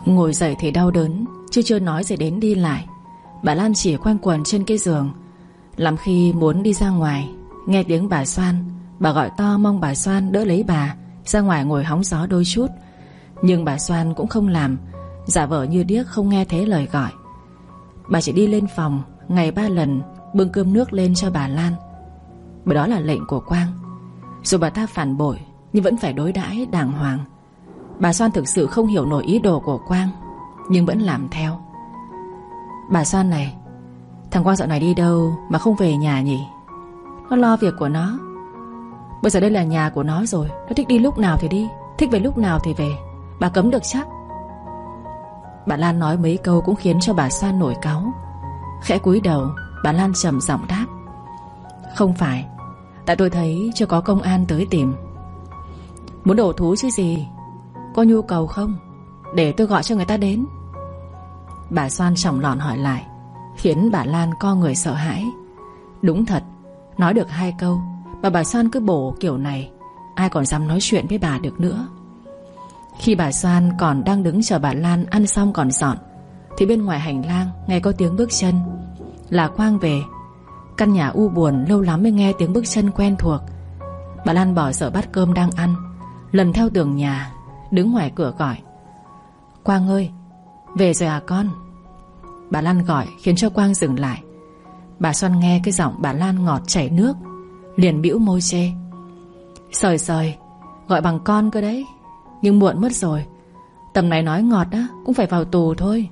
Ngồi dậy thì đau đớn, chứ chưa nói gì đến đi lại. Bà Lan chỉ quanh quẩn trên cái giường. Làm khi muốn đi ra ngoài, nghe tiếng bà Soan. Bà gọi to mong bà Soan đỡ lấy bà ra ngoài ngồi hóng gió đôi chút. Nhưng bà Soan cũng không làm, giả vờ như điếc không nghe thấy lời gọi. Bà chỉ đi lên phòng ngày 3 lần, bưng cơm nước lên cho bà Lan, bởi đó là lệnh của Quang. Dù bà ta phản bội nhưng vẫn phải đối đãi đàng hoàng. Bà Soan thực sự không hiểu nổi ý đồ của Quang, nhưng vẫn làm theo. Bà Soan này, thằng Quang dạo này đi đâu mà không về nhà nhỉ? Nó lo việc của nó. Bây giờ đây là nhà của nó rồi, nó thích đi lúc nào thì đi, thích về lúc nào thì về. Bà cấm được chắc? Bà Lan nói mấy câu cũng khiến cho bà Soan nổi cáu. Khẽ cúi đầu, bà Lan trầm giọng đáp: Không phải, tại tôi thấy chưa có công an tới tìm. Muốn đổ thú chứ gì? Có nhu cầu không? Để tôi gọi cho người ta đến. Bà Soan chỏng lọn hỏi lại, khiến bà Lan co người sợ hãi. Đúng thật, nói được 2 câu mà bà Soan cứ bổ kiểu này, ai còn dám nói chuyện với bà được nữa. Khi bà Soan còn đang đứng chờ bà Lan ăn xong còn dọn, thì bên ngoài hành lang nghe có tiếng bước chân. Là Quang về. Căn nhà u buồn, lâu lắm mới nghe tiếng bước chân quen thuộc. Bà Lan bỏ dở bát cơm đang ăn, lần theo tường nhà, đứng ngoài cửa gọi: Quang ơi, về rồi à con? Bà Lan gọi khiến cho Quang dừng lại. Bà Soan nghe cái giọng bà Lan ngọt chảy nước, liền bĩu môi chê: Sời sời, gọi bằng con cơ đấy. Nhưng muộn mất rồi, tầm này nói ngọt á cũng phải vào tù thôi.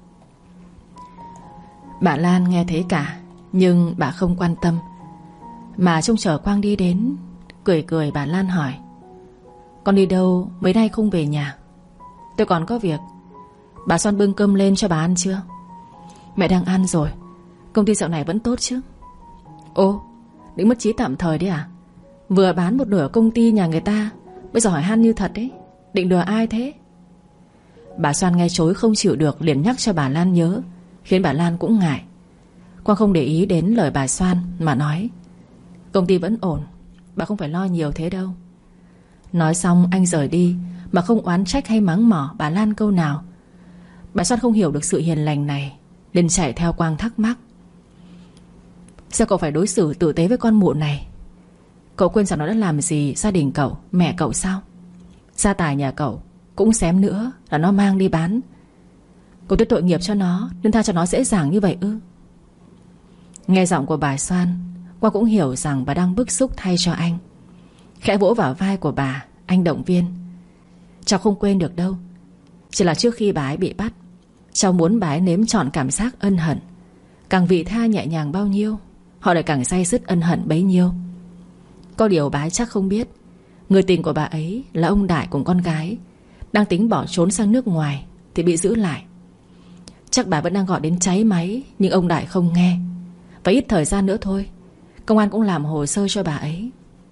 Bà Lan nghe thấy cả, nhưng bà không quan tâm, mà trông chờ Quang đi đến. Cười cười bà Lan hỏi: Con đi đâu mấy nay không về nhà? Tôi còn có việc. Bà Soan bưng cơm lên cho bà ăn chưa? Mẹ đang ăn rồi. Công ty dạo này vẫn tốt chứ? Ô, định mất trí tạm thời đấy à? Vừa bán một nửa công ty nhà người ta, bây giờ hỏi han như thật đấy. Định lừa ai thế? Bà Soan nghe chối không chịu được, liền nhắc cho bà Lan nhớ, khiến bà Lan cũng ngại. Quang không để ý đến lời bà Soan mà nói: Công ty vẫn ổn, bà không phải lo nhiều thế đâu. Nói xong anh rời đi, mà không oán trách hay mắng mỏ bà Lan câu nào. Bà Soan không hiểu được sự hiền lành này, liền chạy theo Quang thắc mắc: Sao cậu phải đối xử tử tế với con mụ này? Cậu quên rằng nó đã làm gì gia đình cậu, mẹ cậu sao? Gia tài nhà cậu cũng xém nữa là nó mang đi bán. Cậu thấy tội nghiệp cho nó nên tha cho nó dễ dàng như vậy ư? Nghe giọng của bà Soan, Quang cũng hiểu rằng bà đang bức xúc thay cho anh. Khẽ vỗ vào vai của bà, anh động viên: Cháu không quên được đâu. Chỉ là trước khi bà ấy bị bắt, cháu muốn bà ấy nếm trọn cảm giác ân hận. Càng vị tha nhẹ nhàng bao nhiêu, họ lại càng day dứt ân hận bấy nhiêu. Có điều bà ấy chắc không biết, người tình của bà ấy là ông Đại cùng con gái, đang tính bỏ trốn sang nước ngoài thì bị giữ lại. Chắc bà vẫn đang gọi đến cháy máy, nhưng ông Đại không nghe. Và ít thời gian nữa thôi, công an cũng làm hồ sơ cho bà ấy.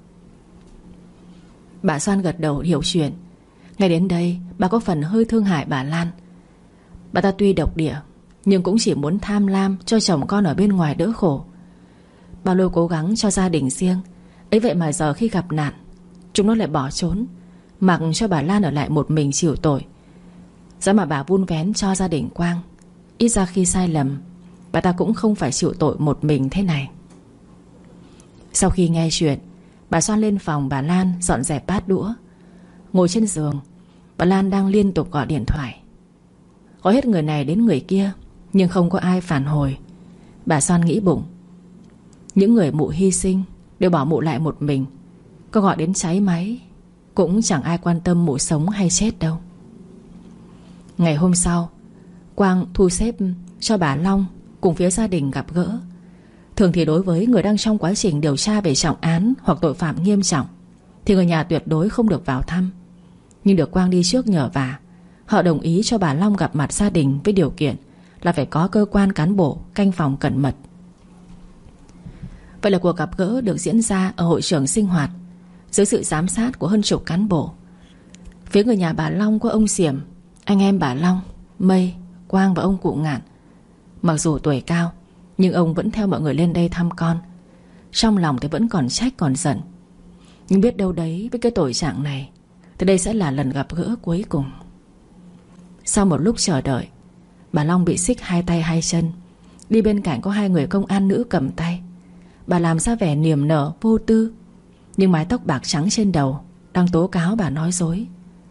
Bà Soan gật đầu hiểu chuyện. Ngay đến đây bà có phần hơi thương hại bà Lan. Bà ta tuy độc địa, nhưng cũng chỉ muốn tham lam cho chồng con ở bên ngoài đỡ khổ. Bao lâu cố gắng cho gia đình riêng, ấy vậy mà giờ khi gặp nạn, chúng nó lại bỏ trốn, mặc cho bà Lan ở lại một mình chịu tội. Giá mà bà vun vén cho gia đình Quang, ít ra khi sai lầm, bà ta cũng không phải chịu tội một mình thế này. Sau khi nghe chuyện, bà Soan lên phòng bà Lan dọn dẹp bát đũa. Ngồi trên giường, bà Lan đang liên tục gọi điện thoại, gọi hết người này đến người kia, nhưng không có ai phản hồi. Bà Soan nghĩ bụng, những người mụ hy sinh đều bỏ mụ lại một mình, có gọi đến cháy máy cũng chẳng ai quan tâm mụ sống hay chết đâu. Ngày hôm sau, Quang thu xếp cho bà Long cùng phía gia đình gặp gỡ. Thường thì đối với người đang trong quá trình điều tra về trọng án hoặc tội phạm nghiêm trọng thì người nhà tuyệt đối không được vào thăm. Nhưng được Quang đi trước nhờ vả, họ đồng ý cho bà Long gặp mặt gia đình với điều kiện là phải có cơ quan cán bộ canh phòng cẩn mật. Vậy là cuộc gặp gỡ được diễn ra ở hội trường sinh hoạt dưới sự giám sát của hơn chục cán bộ. Phía người nhà bà Long có ông Xiểm, anh em bà Long, Mây, Quang và ông cụ Ngạn. Mặc dù tuổi cao, nhưng ông vẫn theo mọi người lên đây thăm con. Trong lòng thì vẫn còn trách còn giận, nhưng biết đâu đấy với cái tội trạng này thì đây sẽ là lần gặp gỡ cuối cùng. Sau một lúc chờ đợi, bà Long bị xích hai tay hai chân. Đi bên cạnh có hai người công an nữ cầm tay. Bà làm ra vẻ niềm nở vô tư, nhưng mái tóc bạc trắng trên đầu đang tố cáo bà nói dối.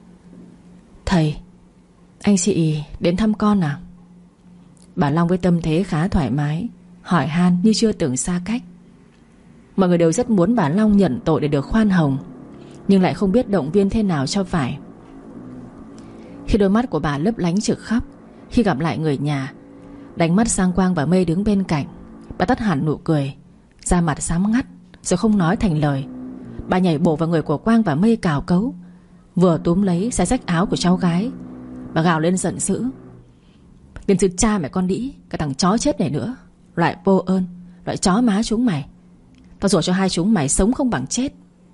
Thầy, anh chị đến thăm con à? Bà Long với tâm thế khá thoải mái hỏi han như chưa từng xa cách. Mọi người đều rất muốn bà Long nhận tội để được khoan hồng, nhưng lại không biết động viên thế nào cho phải. Khi đôi mắt của bà lấp lánh trực khóc khi gặp lại người nhà, đánh mắt sang Quang và Mây đứng bên cạnh, bà tắt hẳn nụ cười, da mặt xám ngắt, rồi không nói thành lời. Bà nhảy bổ vào người của Quang và Mây cào cấu, vừa túm lấy xé rách áo của cháu gái. Bà gào lên giận dữ: "Tiền sư cha mẹ con đĩ, cái thằng chó chết này nữa, loại vô ơn, loại chó má chúng mày. Tao rủa cho hai chúng mày sống không bằng chết."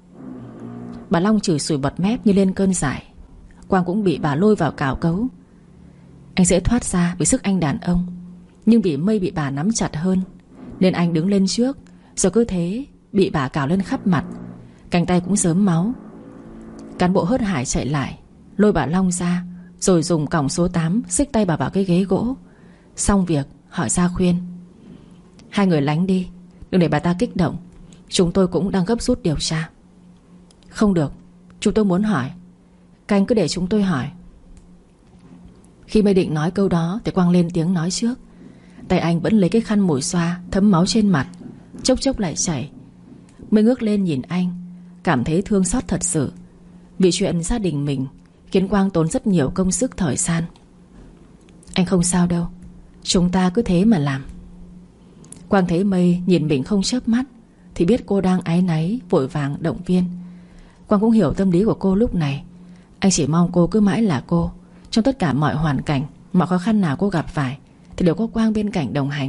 Bà Long chửi sủi bọt mép như lên cơn dại. Quang cũng bị bà lôi vào cào cấu. Anh dễ thoát ra vì sức anh đàn ông, nhưng vì Mây bị bà nắm chặt hơn nên anh đứng lên trước, rồi cứ thế bị bà cào lên khắp mặt, cánh tay cũng rớm máu. Cán bộ hớt hải chạy lại lôi bà Long ra, rồi dùng còng số 8 xích tay bà vào cái ghế gỗ. Xong việc họ ra khuyên: "Hai người lánh đi, đừng để bà ta kích động. Chúng tôi cũng đang gấp rút điều tra." "Không được, chúng tôi muốn hỏi. Các anh cứ để chúng tôi hỏi." Khi Mây định nói câu đó thì Quang lên tiếng nói trước. Tay anh vẫn lấy cái khăn mùi xoa thấm máu trên mặt, chốc chốc lại chảy. Mây ngước lên nhìn anh, cảm thấy thương xót thật sự. Vì chuyện gia đình mình khiến Quang tốn rất nhiều công sức thời gian. "Anh không sao đâu, chúng ta cứ thế mà làm." Quang thấy Mây nhìn mình không chớp mắt thì biết cô đang áy náy, vội vàng động viên. Quang cũng hiểu tâm lý của cô lúc này. Anh chỉ mong cô cứ mãi là cô. Trong tất cả mọi hoàn cảnh, mọi khó khăn nào cô gặp phải thì đều có Quang bên cạnh đồng hành.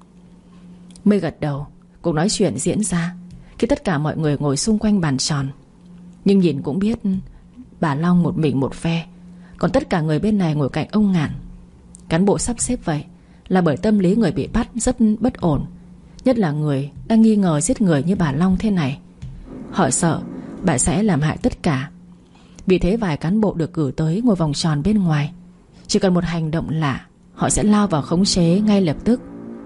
Mây gật đầu. Cuộc nói chuyện diễn ra khi tất cả mọi người ngồi xung quanh bàn tròn. Nhưng nhìn cũng biết bà Long một mình một phe, còn tất cả người bên này ngồi cạnh ông Ngạn. Cán bộ sắp xếp vậy là bởi tâm lý người bị bắt rất bất ổn, nhất là người đang nghi ngờ giết người như bà Long thế này. Họ sợ bà sẽ làm hại tất cả. Vì thế vài cán bộ được cử tới ngồi vòng tròn bên ngoài. Chỉ cần một hành động lạ, họ sẽ lao vào khống chế ngay lập tức.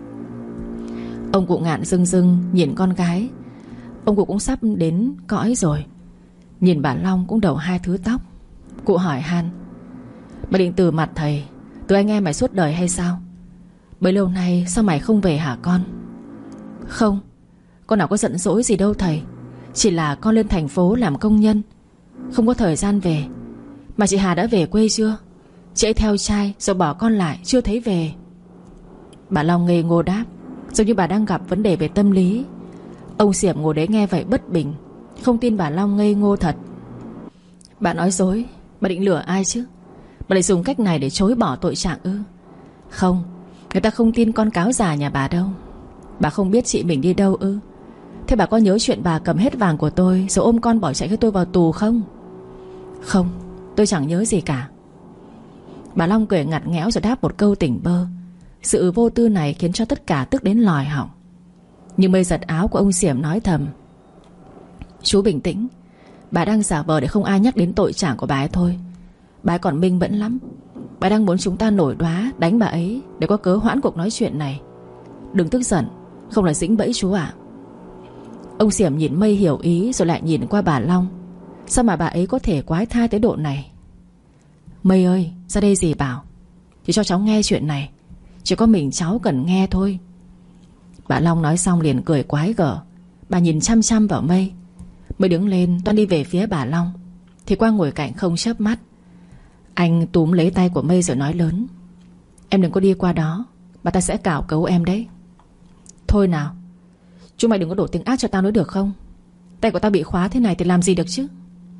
Ông cụ Ngạn rưng rưng nhìn con gái. Ông cụ cũng sắp đến cõi rồi. Nhìn bà Long cũng đầu hai thứ tóc. Cụ hỏi han: "Mày định từ mặt thầy, từ anh em mày suốt đời hay sao? Bấy lâu nay sao mày không về hả con?" "Không, con nào có giận dỗi gì đâu thầy. Chỉ là con lên thành phố làm công nhân, không có thời gian về. Mà chị Hà đã về quê chưa? Chị ấy theo trai rồi bỏ con lại chưa thấy về." Bà Long ngây ngô đáp, giống như bà đang gặp vấn đề về tâm lý. Ông Xiểm ngồi đấy nghe vậy bất bình, không tin bà Long ngây ngô thật. "Bà nói dối, bà định lừa ai chứ? Bà lại dùng cách này để chối bỏ tội trạng ư?" "Không, người ta không tin con cáo già nhà bà đâu. Bà không biết chị mình đi đâu ư? Thế bà có nhớ chuyện bà cầm hết vàng của tôi rồi ôm con bỏ chạy khi tôi vào tù không?" "Không, tôi chẳng nhớ gì cả." Bà Long cười ngặt nghẽo rồi đáp một câu tỉnh bơ. Sự vô tư này khiến cho tất cả tức đến lòi họng. Nhưng Mây giật áo của ông Xiểm nói thầm: "Chú bình tĩnh. Bà đang giả vờ để không ai nhắc đến tội trạng của bà ấy thôi. Bà ấy còn minh mẫn lắm. Bà đang muốn chúng ta nổi đoá đánh bà ấy để có cớ hoãn cuộc nói chuyện này. Đừng tức giận, không là dính bẫy chú ạ." Ông Xiểm nhìn Mây hiểu ý rồi lại nhìn qua bà Long. Sao mà bà ấy có thể quái thai tới độ này? "Mây ơi, ra đây dì bảo. Chỉ cho cháu nghe chuyện này. Chỉ có mình cháu cần nghe thôi." Bà Long nói xong liền cười quái gở. Bà nhìn chăm chăm vào Mây. Mây đứng lên toan đi về phía bà Long thì Quang ngồi cạnh không chớp mắt. Anh túm lấy tay của Mây rồi nói lớn: "Em đừng có đi qua đó, bà ta sẽ cào cấu em đấy." "Thôi nào, chúng mày đừng có đổ tiếng ác cho tao nữa được không? Tay của tao bị khóa thế này thì làm gì được chứ?"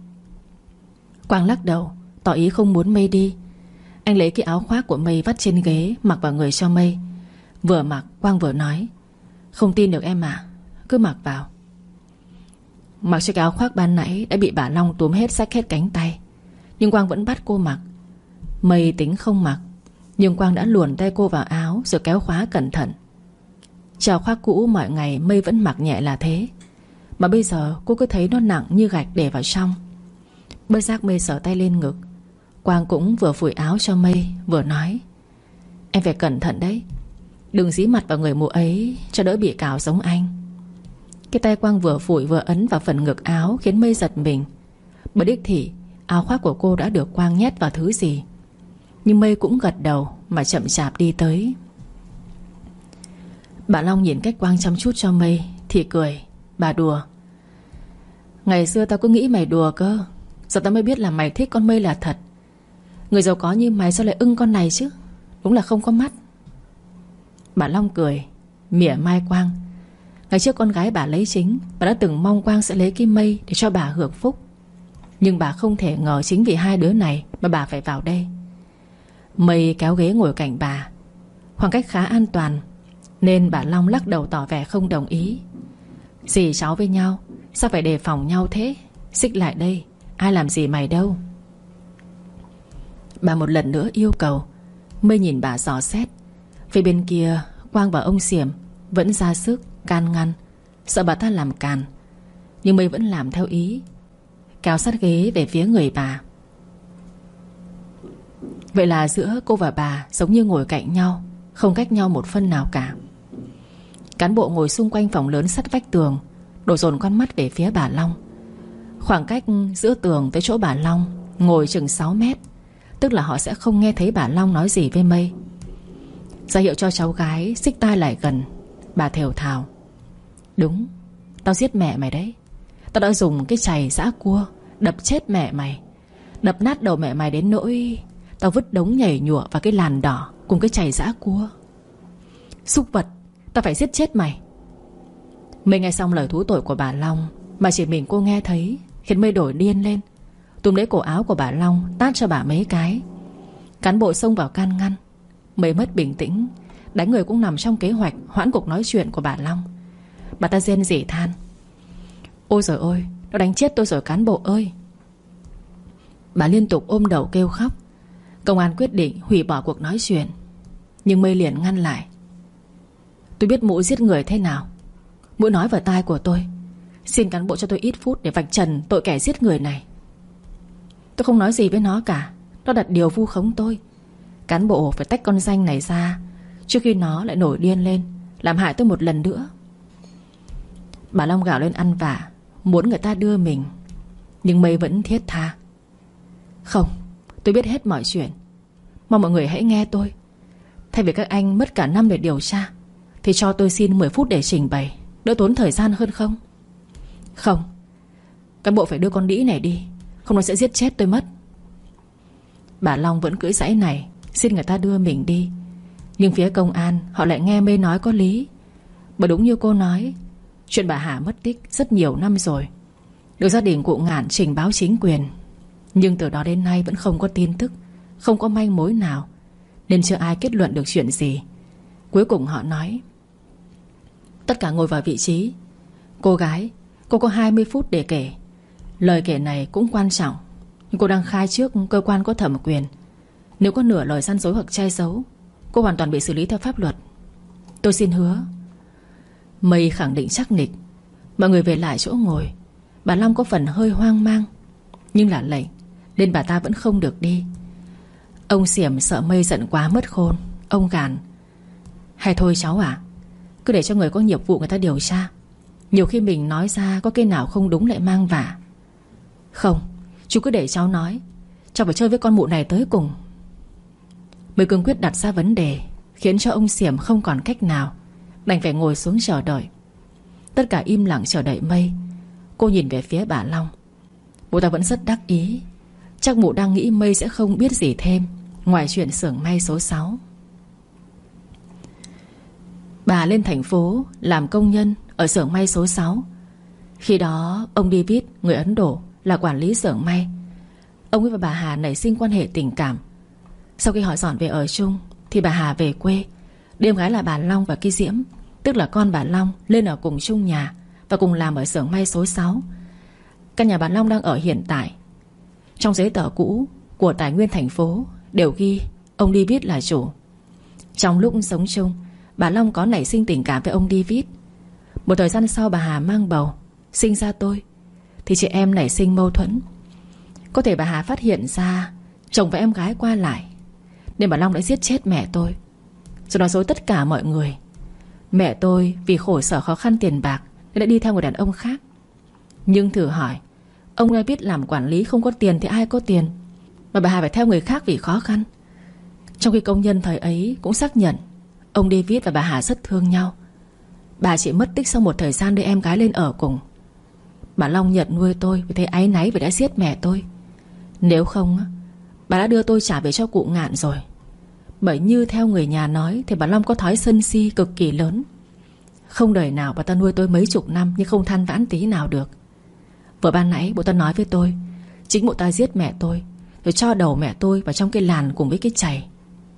Quang lắc đầu, tỏ ý không muốn Mây đi. Anh lấy cái áo khoác của Mây vắt trên ghế, mặc vào người cho Mây. Vừa mặc Quang vừa nói: "Không tin được em à, cứ mặc vào." Mặc chiếc áo khoác ban nãy đã bị bà Long túm hết, xách hết cánh tay, nhưng Quang vẫn bắt cô mặc. Mây tính không mặc, nhưng Quang đã luồn tay cô vào áo rồi kéo khóa cẩn thận. Chiếc áo khoác cũ mọi ngày Mây vẫn mặc nhẹ là thế, mà bây giờ cô cứ thấy nó nặng như gạch để vào trong. Bất giác Mây sờ tay lên ngực. Quang cũng vừa phủi áo cho Mây vừa nói: Em phải cẩn thận đấy, đừng dí mặt vào người mụ ấy cho đỡ bị cào giống anh. Cái tay Quang vừa phủi vừa ấn vào phần ngực áo khiến Mây giật mình. Bởi đích thị áo khoác của cô đã được Quang nhét vào thứ gì. Nhưng Mây cũng gật đầu mà chậm chạp đi tới. Bà Long nhìn cách Quang chăm chút cho Mây thì cười: Bà đùa. Ngày xưa tao cứ nghĩ mày đùa cơ, giờ tao mới biết là mày thích con Mây là thật. Người giàu có như mày sao lại ưng con này chứ, đúng là không có mắt. Bà Long cười mỉa mai Quang. Ngày trước con gái bà lấy chính, bà đã từng mong Quang sẽ lấy cái Mây để cho bà hưởng phúc. Nhưng bà không thể ngờ chính vì hai đứa này mà bà phải vào đây. Mây kéo ghế ngồi cạnh bà, khoảng cách khá an toàn, nên bà Long lắc đầu tỏ vẻ không đồng ý. Dì cháu với nhau sao phải đề phòng nhau thế? Xích lại đây, ai làm gì mày đâu. Bà một lần nữa yêu cầu. Mây nhìn bà dò xét. Phía bên kia Quang và ông Xiểm vẫn ra sức can ngăn, sợ bà ta làm càn. Nhưng Mây vẫn làm theo ý, kéo sát ghế về phía người bà. Vậy là giữa cô và bà giống như ngồi cạnh nhau, không cách nhau một phân nào cả. Cán bộ ngồi xung quanh phòng lớn sát vách tường đổ dồn con mắt về phía bà Long. Khoảng cách giữa tường tới chỗ bà Long ngồi chừng 6 mét, tức là họ sẽ không nghe thấy bà Long nói gì với Mây. Ra hiệu cho cháu gái xích tai lại gần, bà thều thào: Đúng, tao giết mẹ mày đấy. Tao đã dùng cái chày giã cua đập chết mẹ mày, đập nát đầu mẹ mày đến nỗi tao vứt đống nhảy nhụa vào cái làn đỏ cùng cái chày giã cua. Súc vật, tao phải giết chết mày. Mây nghe xong lời thú tội của bà Long, mà chỉ mình cô nghe thấy, khiến Mây đổi điên lên, túm lấy cổ áo của bà Long tát cho bà mấy cái. Cán bộ xông vào can ngăn. Mây mất bình tĩnh, đánh người cũng nằm trong kế hoạch hoãn cuộc nói chuyện của bà Long. Bà ta rên rỉ than: Ôi giời ơi, nó đánh chết tôi rồi cán bộ ơi. Bà liên tục ôm đầu kêu khóc. Công an quyết định hủy bỏ cuộc nói chuyện. Nhưng Mây liền ngăn lại: Tôi biết mụ giết người thế nào. Mụ nói vào tai của tôi: Xin cán bộ cho tôi ít phút để vạch trần tội kẻ giết người này. Tôi không nói gì với nó cả. Nó đặt điều vu khống tôi. Cán bộ phải tách con danh này ra trước khi nó lại nổi điên lên làm hại tôi một lần nữa. Bà Long gào lên ăn vạ, muốn người ta đưa mình. Nhưng Mây vẫn thiết tha: Không, tôi biết hết mọi chuyện. Mong mọi người hãy nghe tôi. Thay vì các anh mất cả năm để điều tra, thì cho tôi xin 10 phút để trình bày, đỡ tốn thời gian hơn không? Không, cán bộ phải đưa con đĩ này đi, không nó sẽ giết chết tôi mất. Bà Long vẫn cưỡi giãi này, xin người ta đưa mình đi. Nhưng phía công an họ lại nghe Mây nói có lý. Bởi đúng như cô nói, chuyện bà Hà mất tích rất nhiều năm rồi, được gia đình cụ Ngạn trình báo chính quyền. Nhưng từ đó đến nay vẫn không có tin tức, không có manh mối nào, nên chưa ai kết luận được chuyện gì. Cuối cùng họ nói: Tất cả ngồi vào vị trí. Cô gái, cô có 20 phút để kể. Lời kể này cũng quan trọng, nhưng cô đang khai trước cơ quan có thẩm quyền. Nếu có nửa lời gian dối hoặc che giấu, cô hoàn toàn bị xử lý theo pháp luật. Tôi xin hứa. Mây khẳng định chắc nịch. Mọi người về lại chỗ ngồi. Bà Long có phần hơi hoang mang, nhưng là lệnh nên bà ta vẫn không được đi. Ông Xiểm sợ Mây giận quá mất khôn. Ông gàn: Hay thôi cháu à, cứ để cho người có nghiệp vụ người ta điều tra. Nhiều khi mình nói ra có cái nào không đúng lại mang vả. Không, chú cứ để cháu nói. Cháu phải chơi với con mụ này tới cùng. Mây cương quyết đặt ra vấn đề, khiến cho ông Xiểm không còn cách nào, đành phải ngồi xuống chờ đợi. Tất cả im lặng chờ đợi Mây. Cô nhìn về phía bà Long. Bố ta vẫn rất đắc ý. Chắc mụ đang nghĩ Mây sẽ không biết gì thêm ngoài chuyện xưởng may số 6. Bà lên thành phố làm công nhân ở xưởng may số 6. Khi đó ông David, người Ấn Độ, là quản lý xưởng may. Ông ấy và bà Hà nảy sinh quan hệ tình cảm. Sau khi họ dọn về ở chung thì bà Hà về quê, đưa em gái là bà Long và cái Diễm, tức là con bà Long, lên ở cùng chung nhà và cùng làm ở xưởng may số 6. Căn nhà bà Long đang ở hiện tại. Trong giấy tờ cũ của tài nguyên thành phố đều ghi ông David là chủ. Trong lúc sống chung, bà Long có nảy sinh tình cảm với ông David. Một thời gian sau bà Hà mang bầu, sinh ra tôi, thì chị em nảy sinh mâu thuẫn. Có thể bà Hà phát hiện ra Chồng và em gái qua lại, nên bà Long đã giết chết mẹ tôi, rồi nói dối tất cả mọi người. Mẹ tôi vì khổ sở khó khăn tiền bạc nên đã đi theo người đàn ông khác. Nhưng thử hỏi, ông ai biết làm quản lý không có tiền thì ai có tiền mà bà Hà phải theo người khác vì khó khăn? Trong khi công nhân thời ấy cũng xác nhận ông David và bà Hà rất thương nhau. Bà chỉ mất tích sau một thời gian đưa em gái lên ở cùng. Bà Long nhận nuôi tôi vì thấy áy náy vì đã giết mẹ tôi. Nếu không, bà đã đưa tôi trả về cho cụ Ngạn rồi. Bởi như theo người nhà nói thì bà Long có thói sân si cực kỳ lớn. Không đời nào bà ta nuôi tôi mấy chục năm nhưng không than vãn tí nào được. Vừa ban nãy bộ ta nói với tôi, chính bộ ta giết mẹ tôi, rồi cho đầu mẹ tôi vào trong cái làn cùng với cái chày.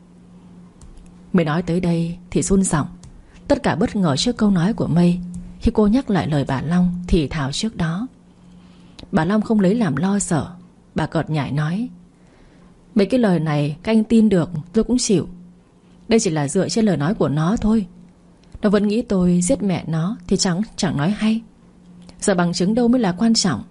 Mới nói tới đây thì run giọng. Tất cả bất ngờ trước câu nói của Mây khi cô nhắc lại lời bà Long thì thào trước đó. Bà Long không lấy làm lo sợ. Bà cợt nhại nói: mấy cái lời này các anh tin được tôi cũng chịu. Đây chỉ là dựa trên lời nói của nó thôi. Nó vẫn nghĩ tôi giết mẹ nó thì chẳng nói hay. Giờ bằng chứng đâu mới là quan trọng.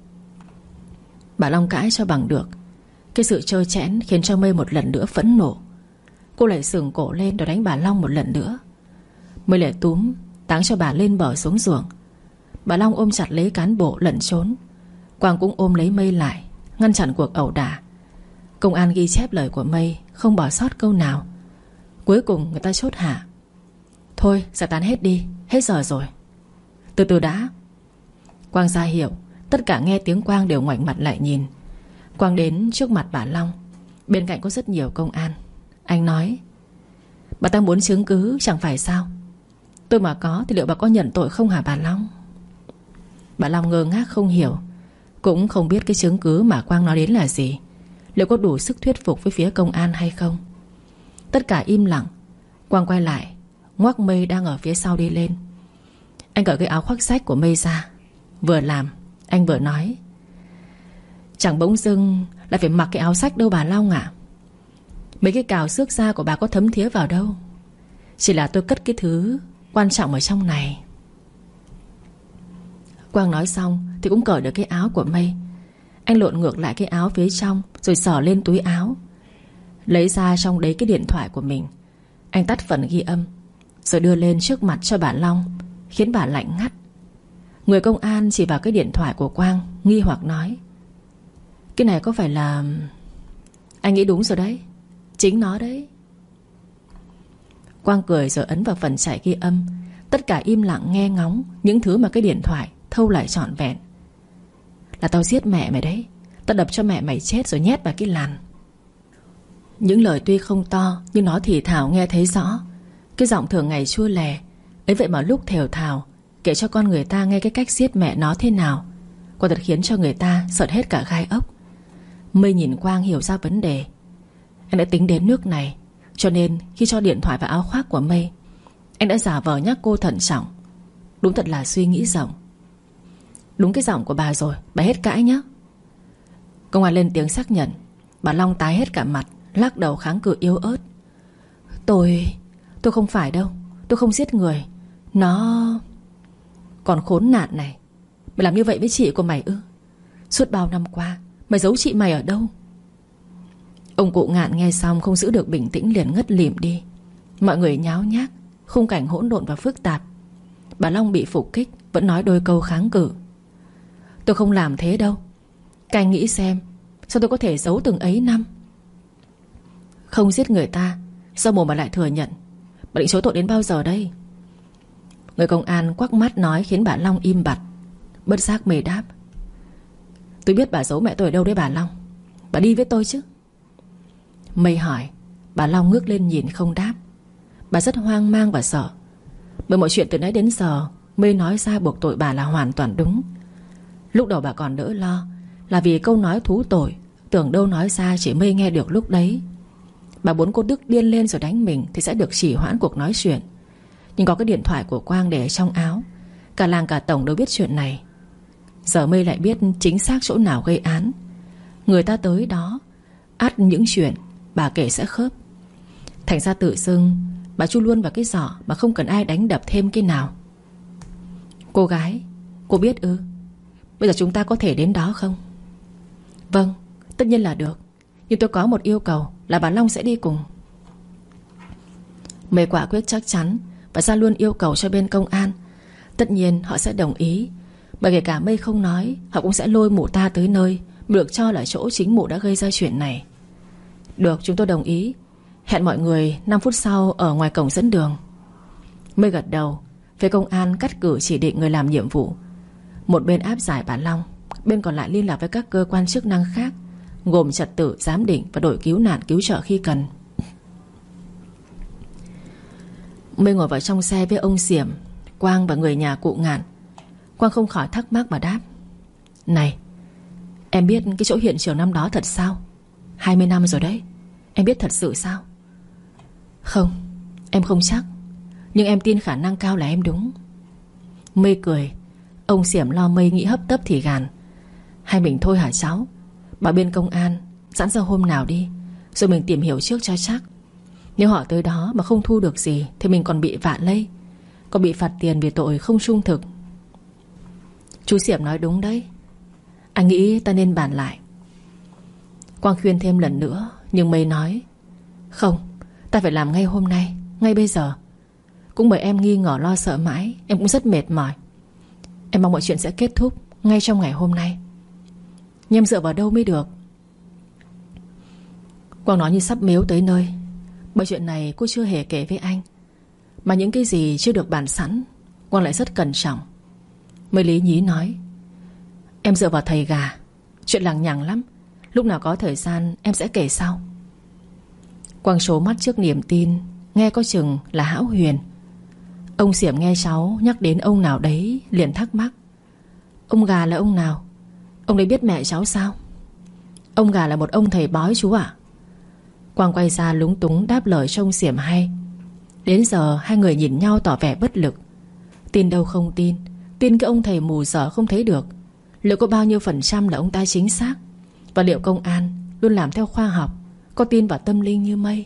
Bà Long cãi cho bằng được. Cái sự trơ trẽn khiến cho Mây một lần nữa phẫn nộ. Cô lại sừng cổ lên để đánh bà Long một lần nữa. Mây lại túm táng cho bà lên bờ xuống ruộng. Bà Long ôm chặt lấy cán bộ lẩn trốn. Quang cũng ôm lấy Mây lại, ngăn chặn cuộc ẩu đả. Công an ghi chép lời của Mây, không bỏ sót câu nào. Cuối cùng người ta chốt hạ: thôi giải tán hết đi, hết giờ rồi. Từ từ đã. Quang ra hiệu. Tất cả nghe tiếng Quang đều ngoảnh mặt lại nhìn. Quang đến trước mặt bà Long. Bên cạnh có rất nhiều công an. Anh nói: bà ta muốn chứng cứ chẳng phải sao? Tôi mà có thì liệu bà có nhận tội không hả bà Long? Bà Long ngơ ngác không hiểu. Cũng không biết cái chứng cứ mà Quang nói đến là gì, liệu có đủ sức thuyết phục với phía công an hay không. Tất cả im lặng. Quang quay lại, ngoắc Mây đang ở phía sau đi lên. Anh cởi cái áo khoác rách của Mây ra. Vừa làm anh vừa nói: chẳng bỗng dưng lại phải mặc cái áo rách đâu bà Long ạ. Mấy cái cào xước da của bà có thấm thía vào đâu. Chỉ là tôi cất cái thứ quan trọng ở trong này. Quang nói xong thì cũng cởi được cái áo của Mây. Anh lộn ngược lại cái áo phía trong, rồi xỏ lên túi áo, lấy ra trong đấy cái điện thoại của mình. Anh tắt phần ghi âm, rồi đưa lên trước mặt cho bà Long, khiến bà lạnh ngắt. Người công an chỉ vào cái điện thoại của Quang, nghi hoặc nói: cái này có phải là... Anh nghĩ đúng rồi đấy, chính nó đấy. Quang cười rồi ấn vào phần chạy ghi âm. Tất cả im lặng nghe ngóng những thứ mà cái điện thoại thâu lại trọn vẹn. Là tao giết mẹ mày đấy. Tao đập cho mẹ mày chết rồi nhét vào cái làn. Những lời tuy không to nhưng nó thì thào nghe thấy rõ. Cái giọng thường ngày chua lè ấy vậy mà lúc thều thào kể cho con người ta nghe cái cách giết mẹ nó thế nào, quả thật khiến cho người ta sợt hết cả gai ốc. Mây nhìn Quang hiểu ra vấn đề. Anh đã tính đến nước này, cho nên khi cho điện thoại vào áo khoác của Mây, anh đã giả vờ nhắc cô thận trọng. Đúng thật là suy nghĩ rộng. Đúng cái giọng của bà rồi, bà hết cãi nhé. Công an lên tiếng xác nhận. Bà Long tái hết cả mặt, lắc đầu kháng cự yếu ớt. Tôi không phải đâu. Tôi không giết người. Nó... Còn khốn nạn này, mày làm như vậy với chị của mày ư? Suốt bao năm qua mày giấu chị mày ở đâu? Ông cụ Ngạn nghe xong không giữ được bình tĩnh, liền ngất lịm đi. Mọi người nháo nhác, khung cảnh hỗn độn và phức tạp. Bà Long bị phục kích, vẫn nói đôi câu kháng cự. Tôi không làm thế đâu. Các anh nghĩ xem, sao tôi có thể giấu từng ấy năm? Không giết người ta, sao mồm mà lại thừa nhận? Bà định chối tội đến bao giờ đây? Người công an quắc mắt nói khiến bà Long im bặt. Bất giác Mây đáp: tôi biết bà giấu mẹ tôi ở đâu đấy bà Long. Bà đi với tôi chứ? Mây hỏi. Bà Long ngước lên nhìn không đáp. Bà rất hoang mang và sợ. Bởi mọi chuyện từ nãy đến giờ Mây nói ra buộc tội bà là hoàn toàn đúng. Lúc đầu bà còn đỡ lo, là vì câu nói thú tội, tưởng đâu nói ra chỉ Mây nghe được lúc đấy. Bà muốn cô Đức điên lên rồi đánh mình thì sẽ được chỉ hoãn cuộc nói chuyện. Nhưng có cái điện thoại của Quang để trong áo, cả làng cả tổng đều biết chuyện này. Giờ Mây lại biết chính xác chỗ nào gây án. Người ta tới đó, ắt những chuyện bà kể sẽ khớp. Thành ra tự dưng bà chui luôn vào cái giỏ mà không cần ai đánh đập thêm cái nào. Cô gái, cô biết ư? Bây giờ chúng ta có thể đến đó không? Vâng, tất nhiên là được. Nhưng tôi có một yêu cầu là bà Long sẽ đi cùng. Mây quả quyết chắc chắn và ra luôn yêu cầu cho bên công an. Tất nhiên họ sẽ đồng ý, bởi kể cả Mây không nói, họ cũng sẽ lôi mụ ta tới nơi được cho là chỗ chính mụ đã gây ra chuyện này. Được, chúng tôi đồng ý. Hẹn mọi người 5 phút sau ở ngoài cổng dẫn đường. Mây gật đầu. Phía công an cắt cử chỉ định người làm nhiệm vụ. Một bên áp giải bà Long, bên còn lại liên lạc với các cơ quan chức năng khác, gồm trật tự, giám định và đội cứu nạn cứu trợ khi cần. Mây ngồi vào trong xe với ông Xiểm, Quang và người nhà cụ Ngạn. Quang không khỏi thắc mắc mà đáp: Này, em biết cái chỗ hiện trường năm đó thật sao? 20 năm rồi đấy. Em biết thật sự sao? Không, em không chắc, nhưng em tin khả năng cao là em đúng. Mây cười. Ông Xiểm lo Mây nghĩ hấp tấp thì gàn: Hay mình thôi hả cháu? Bảo bên công an sẵn ra hôm nào đi, rồi mình tìm hiểu trước cho chắc. Nếu họ tới đó mà không thu được gì thì mình còn bị vạ lây, còn bị phạt tiền vì tội không trung thực. Chú Xiểm nói đúng đấy. Anh nghĩ ta nên bàn lại. Quang khuyên thêm lần nữa, nhưng Mây nói: Không, ta phải làm ngay hôm nay, ngay bây giờ. Cũng bởi em nghi ngờ lo sợ mãi, em cũng rất mệt mỏi. Em mong mọi chuyện sẽ kết thúc ngay trong ngày hôm nay. Nhưng em dựa vào đâu mới được? Quang nói như sắp mếu tới nơi. Bởi chuyện này cô chưa hề kể với anh, mà những cái gì chưa được bàn sẵn, Quang lại rất cẩn trọng. Mây lý nhí nói: Em dựa vào thầy gà, chuyện lằng nhằng lắm. Lúc nào có thời gian em sẽ kể sau. Quang trố mắt trước niềm tin, nghe có chừng là Hão Huyền. Ông Xiểm nghe cháu nhắc đến ông nào đấy liền thắc mắc: Ông Gà là ông nào? Ông đấy biết mẹ cháu sao? Ông Gà là một ông thầy bói chú ạ. Quang quay ra lúng túng đáp lời cho ông Xiểm hay. Đến giờ hai người nhìn nhau tỏ vẻ bất lực. Tin đâu không tin. Tin cái ông thầy mù dở không thấy được. Liệu có bao nhiêu % là ông ta chính xác? Và liệu công an luôn làm theo khoa học có tin vào tâm linh như Mây?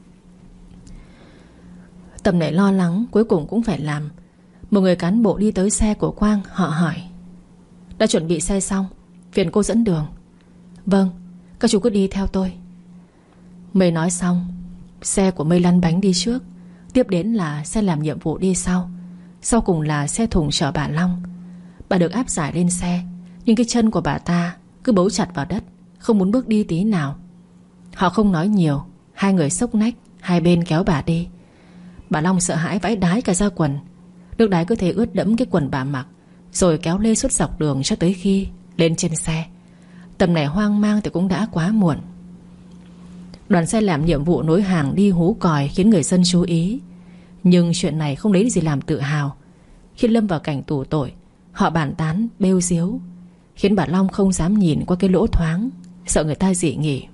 Tầm này lo lắng cuối cùng cũng phải làm. Một người cán bộ đi tới xe của Quang. Họ hỏi: Đã chuẩn bị xe xong, phiền cô dẫn đường. Vâng, các chú cứ đi theo tôi. Mây nói xong, xe của Mây lăn bánh đi trước. Tiếp đến là xe làm nhiệm vụ đi sau. Sau cùng là xe thùng chở bà Long. Bà được áp giải lên xe, nhưng cái chân của bà ta cứ bấu chặt vào đất, không muốn bước đi tí nào. Họ không nói nhiều. Hai người xốc nách, hai bên kéo bà đi. Bà Long sợ hãi vãi đái cả ra quần. Nước đái cứ thế ướt đẫm cái quần bà mặc, rồi kéo lê suốt dọc đường cho tới khi lên trên xe. Tầm này hoang mang thì cũng đã quá muộn. Đoàn xe làm nhiệm vụ nối hàng đi hú còi khiến người dân chú ý. Nhưng chuyện này không lấy gì làm tự hào. Khi lâm vào cảnh tù tội, họ bàn tán bêu diếu, khiến bà Long không dám nhìn qua cái lỗ thoáng, sợ người ta dị nghị.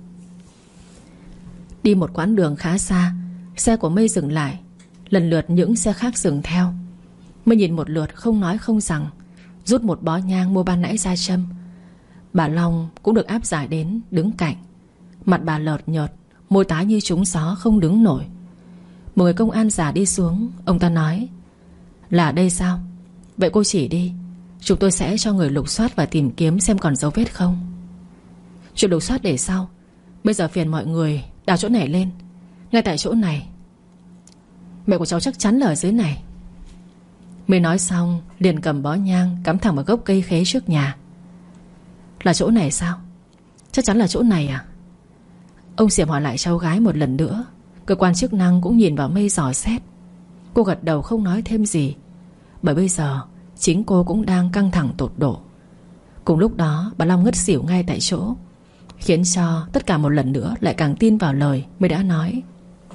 Đi một quãng đường khá xa, xe của Mây dừng lại. Lần lượt những xe khác dừng theo. Mây nhìn một lượt không nói không rằng, rút một bó nhang mua ban nãy ra châm. Bà Long cũng được áp giải đến, đứng cạnh. Mặt bà lợt nhợt, môi tái như trúng gió không đứng nổi. Một người công an già đi xuống. Ông ta nói: Là đây sao? Vậy cô chỉ đi, chúng tôi sẽ cho người lục soát và tìm kiếm xem còn dấu vết không. Chuyện lục soát để sau. Bây giờ phiền mọi người đào chỗ này lên. Ngay tại chỗ này. Mẹ của cháu chắc chắn là ở dưới này. Mới nói xong liền cầm bó nhang cắm thẳng vào gốc cây khế trước nhà. Là chỗ này sao? Chắc chắn là chỗ này à? Ông Xiểm hỏi lại cháu gái một lần nữa. Cơ quan chức năng cũng nhìn vào Mây dò xét. Cô gật đầu không nói thêm gì, bởi bây giờ chính cô cũng đang căng thẳng tột độ. Cùng lúc đó bà Long ngất xỉu ngay tại chỗ, khiến cho tất cả một lần nữa lại càng tin vào lời Mây đã nói.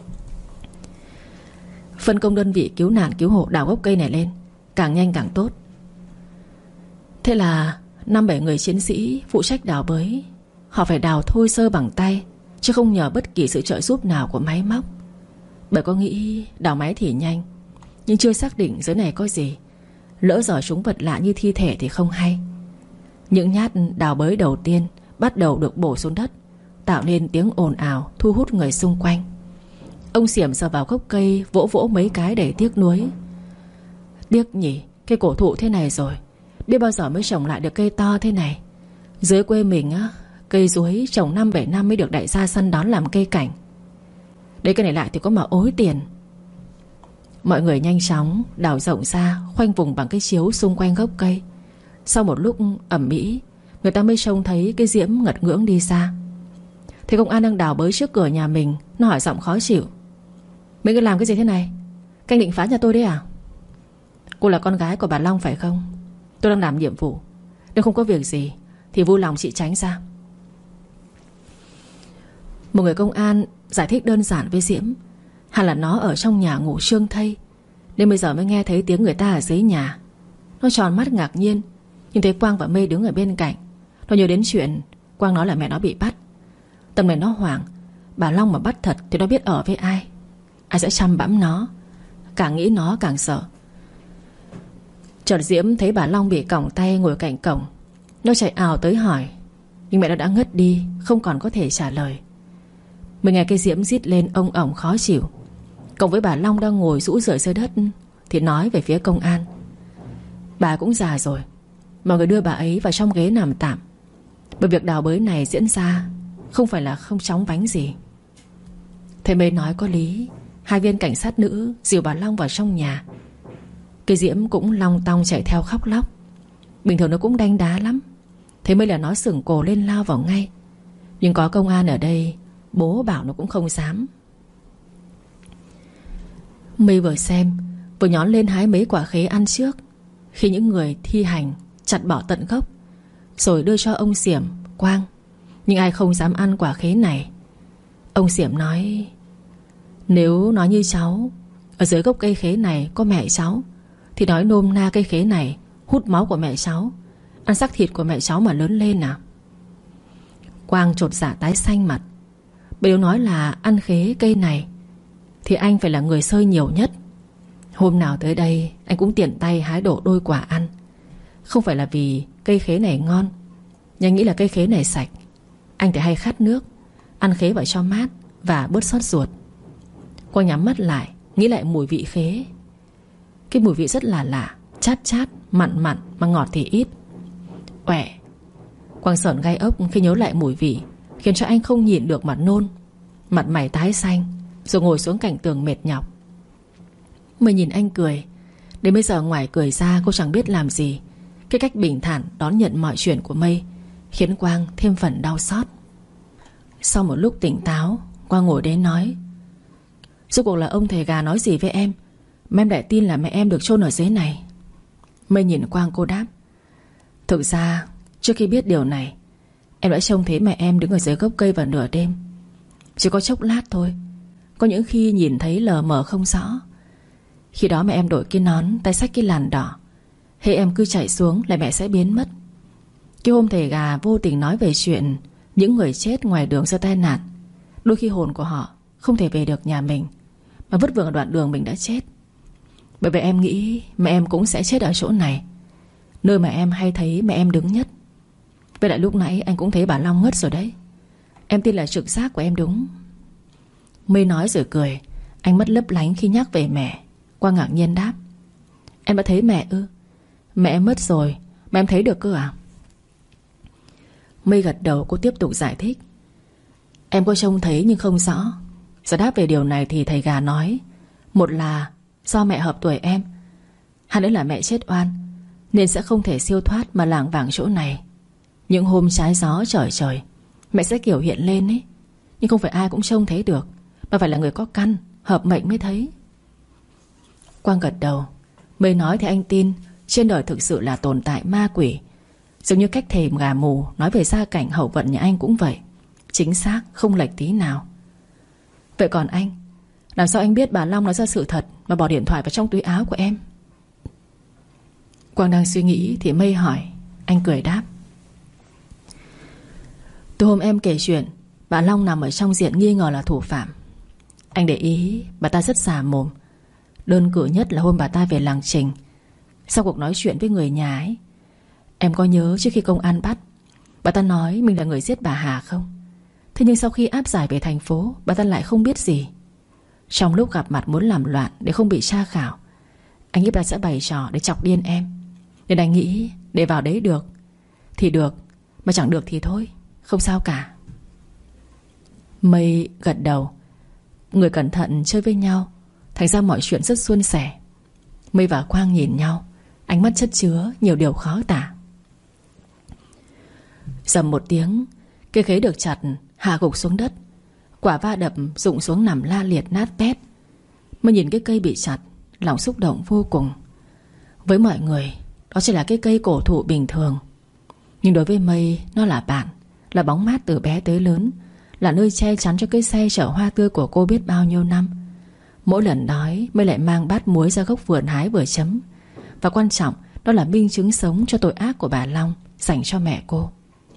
Phân công đơn vị cứu nạn cứu hộ đào gốc cây này lên, càng nhanh càng tốt. Thế là 5-7 người chiến sĩ phụ trách đào bới. Họ phải đào thô sơ bằng tay, chứ không nhờ bất kỳ sự trợ giúp nào của máy móc. Bởi có nghĩ đào máy thì nhanh, nhưng chưa xác định dưới này có gì. Lỡ dò chúng vật lạ như thi thể thì không hay. Những nhát đào bới đầu tiên bắt đầu được bổ xuống đất, tạo nên tiếng ồn ào thu hút người xung quanh. Ông Xiểm sờ vào gốc cây, vỗ vỗ mấy cái đầy tiếc nuối. Tiếc nhỉ, cây cổ thụ thế này rồi, biết bao giờ mới trồng lại được cây to thế này. Dưới quê mình á, Cây ruối trồng 5-7 năm mới được đại gia săn đón làm cây cảnh. Đấy, cái này lại thì có mà ối tiền. Mọi người nhanh chóng đào rộng ra, khoanh vùng bằng cái chiếu xung quanh gốc cây. Sau một lúc ầm ĩ, người ta mới trông thấy cái Diễm ngật ngưỡng đi xa. Thấy công an đang đào bới trước cửa nhà mình, nó hỏi giọng khó chịu: "Mấy người làm cái gì thế này? Canh định phá nhà tôi đấy à?" "Cô là con gái của bà Long phải không? Tôi đang làm nhiệm vụ, nếu không có việc gì thì vui lòng chị tránh ra." Một người công an giải thích đơn giản với Diễm: hẳn là nó ở trong nhà ngủ trương thây, nên bây giờ mới nghe thấy tiếng người ta ở dưới nhà. Nó tròn mắt ngạc nhiên, nhưng thấy Quang và Mây đứng ở bên cạnh. Nó nhớ đến chuyện Quang nói là mẹ nó bị bắt. Tầm này nó hoảng, bà Long mà bắt thật thì nó biết ở với ai. Ai sẽ chăm bẵm nó. Càng nghĩ nó càng sợ. Chợt Diễm thấy bà Long bị còng tay ngồi cạnh cổng. Nó chạy ào tới hỏi, nhưng mẹ nó đã ngất đi, không còn có thể trả lời. Mình nghe cái Diễm rít lên ông ổng khó chịu, cộng với bà Long đang ngồi rũ rượi dưới đất, thì nói về phía công an: "Bà cũng già rồi, mọi người đưa bà ấy vào trong ghế nằm tạm. Bởi việc đào bới này diễn ra không phải là không chóng vánh gì." Thầy Mây nói có lý. Hai viên cảnh sát nữ dìu bà Long vào trong nhà. Cái Diễm cũng long tong chạy theo khóc lóc. Bình thường nó cũng đanh đá lắm. Thế mới là nó sửng cổ lên lao vào ngay. Nhưng có công an ở đây, bố bảo nó cũng không dám. Mây vừa xem vừa nhón lên hái mấy quả khế ăn trước, khi những người thi hành chặt bỏ tận gốc, rồi đưa cho ông Xiểm, Quang. Nhưng ai không dám ăn quả khế này. Ông Xiểm nói: "Nếu nói như cháu, ở dưới gốc cây khế này có mẹ cháu, thì nói nôm na cây khế này hút máu của mẹ cháu, ăn xác thịt của mẹ cháu mà lớn lên à?" Quang chột dạ tái xanh mặt. Nếu nói là ăn khế cây này thì anh phải là người xơi nhiều nhất. Hôm nào tới đây anh cũng tiện tay hái đổ đôi quả ăn. Không phải là vì cây khế này ngon, nhưng anh nghĩ là cây khế này sạch. Anh thì hay khát nước, ăn khế vào cho mát và bớt xót ruột. Quang nhắm mắt lại, nghĩ lại mùi vị khế. Cái mùi vị rất là lạ, chát chát, mặn mặn mà ngọt thì ít. Uể. Quang sởn gai ốc khi nhớ lại mùi vị, khiến cho anh không nhịn được mà nôn. Mặt mày tái xanh, rồi ngồi xuống cạnh tường mệt nhọc. Mây nhìn anh cười. Đến bây giờ ngoài cười ra cô chẳng biết làm gì. Cái cách bình thản đón nhận mọi chuyện của Mây khiến Quang thêm phần đau xót. Sau một lúc tỉnh táo, Quang ngồi đến nói: "Rốt cuộc là ông thầy gà nói gì với em mà em lại tin là mẹ em được chôn ở dưới này?" Mây nhìn Quang, cô đáp: "Thực ra trước khi biết điều này, em đã trông thấy mẹ em đứng ở dưới gốc cây vào nửa đêm. Chỉ có chốc lát thôi. Có những khi nhìn thấy lờ mờ không rõ. Khi đó mẹ em đội cái nón, tay xách cái làn đỏ. Hễ em cứ chạy xuống là mẹ sẽ biến mất. Cái hôm thầy gà vô tình nói về chuyện những người chết ngoài đường do tai nạn, đôi khi hồn của họ không thể về được nhà mình, mà vứt vưởng ở đoạn đường mình đã chết. Bởi vậy em nghĩ mẹ em cũng sẽ chết ở chỗ này, nơi mà em hay thấy mẹ em đứng nhất. Với lại lúc nãy anh cũng thấy bà Long ngất rồi đấy. Em tin là trực giác của em đúng." Mây nói rồi cười. Anh mắt lấp lánh khi nhắc về mẹ. Quang ngạc nhiên đáp: "Em đã thấy mẹ ư? Mẹ em mất rồi mà em thấy được cơ à?" Mây gật đầu. Cô tiếp tục giải thích: "Em có trông thấy nhưng không rõ." Giải đáp về điều này thì thầy gà nói: một là do mẹ hợp tuổi em, hai nữa là mẹ chết oan nên sẽ không thể siêu thoát mà lảng vảng chỗ này. Những hôm trái gió trời trời, mẹ sẽ kiểu hiện lên ấy. Nhưng không phải ai cũng trông thấy được, mà phải là người có căn, hợp mệnh mới thấy." Quang gật đầu. Mây nói thì anh tin trên đời thực sự là tồn tại ma quỷ. Giống như cách thầy gà mù nói về gia cảnh hậu vận nhà anh cũng vậy. Chính xác, không lệch tí nào. "Vậy còn anh, làm sao anh biết bà Long nói ra sự thật mà bỏ điện thoại vào trong túi áo của em?" Quang đang suy nghĩ thì Mây hỏi. Anh cười đáp: "Từ hôm em kể chuyện, bà Long nằm ở trong diện nghi ngờ là thủ phạm. Anh để ý bà ta rất già mồm. Đơn cử nhất là hôm bà ta về làng Trình. Sau cuộc nói chuyện với người nhà ấy, em có nhớ trước khi công an bắt, bà ta nói mình là người giết bà Hà không? Thế nhưng sau khi áp giải về thành phố, bà ta lại không biết gì. Trong lúc gặp mặt muốn làm loạn để không bị tra khảo, anh nghĩ bà sẽ bày trò để chọc điên em. Nên anh nghĩ để vào đấy được thì được, mà chẳng được thì thôi, không sao cả. Mây gật đầu. Người cẩn thận chơi với nhau, thành ra mọi chuyện rất suôn sẻ. Mây và Quang nhìn nhau, ánh mắt chất chứa nhiều điều khó tả. Rầm một tiếng, cây khế được chặt hạ gục xuống đất. Quả va đập rụng xuống nằm la liệt nát bét. Mây nhìn cái cây bị chặt, lòng xúc động vô cùng. Với mọi người, đó chỉ là cái cây cổ thụ bình thường, nhưng đối với Mây, nó là bạn, là bóng mát từ bé tới lớn, là nơi che chắn cho cái xe chở hoa tươi của cô biết bao nhiêu năm. Mỗi lần đói, Mây lại mang bát muối ra gốc vườn hái vừa chấm. Và quan trọng, đó là minh chứng sống cho tội ác của bà Long dành cho mẹ cô.